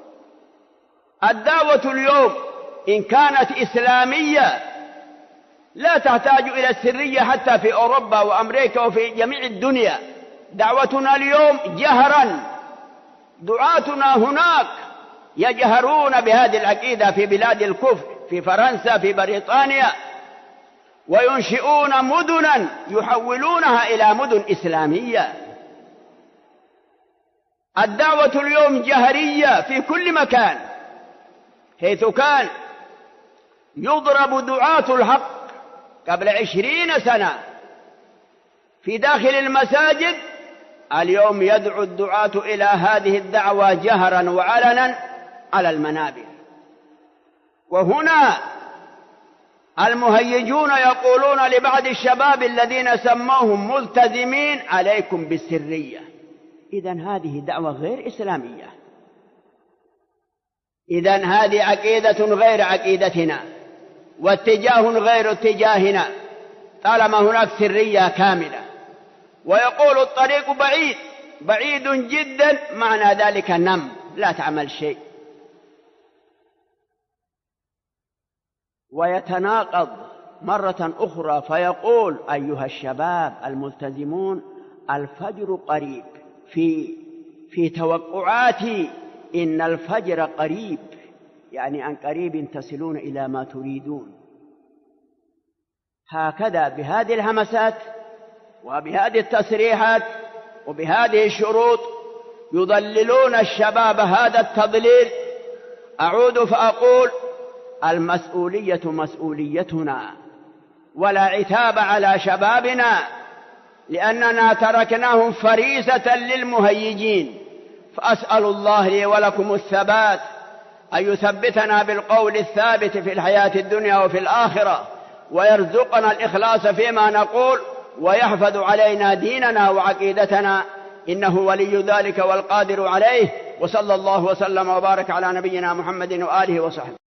الدعوة اليوم إن كانت إسلامية لا تحتاج إلى السرية حتى في أوروبا وأمريكا وفي جميع الدنيا. دعوتنا اليوم جهرا، دعاتنا هناك يجهرون بهذه العقيدة في بلاد الكفر، في فرنسا، في بريطانيا، وينشئون مدنا يحولونها إلى مدن إسلامية. الدعوة اليوم جهرية في كل مكان، حيث كان يضرب دعاة الحق قبل 20 سنة في داخل المساجد، اليوم يدعو الدعاة إلى هذه الدعوة جهرا وعلنا على المنابر. وهنا المهيجون يقولون لبعض الشباب الذين سموهم ملتزمين: عليكم بالسرية. إذن هذه دعوة غير إسلامية، إذن هذه عقيدة غير عقيدتنا، واتجاه غير اتجاهنا، طالما هناك سرية كاملة. ويقول الطريق بعيد، بعيد جدا، معنى ذلك نم لا تعمل شيء. ويتناقض مرة أخرى فيقول: أيها الشباب الملتزمون، الفجر قريب، في توقعاتي إن الفجر قريب، يعني عن قريب تصلون إلى ما تريدون. هكذا بهذه الهمسات وبهذه التصريحات وبهذه الشروط يضللون الشباب هذا التضليل. أعود فأقول: المسؤولية مسؤوليتنا، ولا عتاب على شبابنا، لأننا تركناهم فريسة للمهيجين. فأسأل الله لي ولكم الثبات، أن يثبتنا بالقول الثابت في الحياة الدنيا وفي الآخرة، ويرزقنا الإخلاص فيما نقول، ويحفظ علينا ديننا وعقيدتنا، إنه ولي ذلك والقادر عليه. وصلى الله وسلم وبارك على نبينا محمد وآله وصحبه.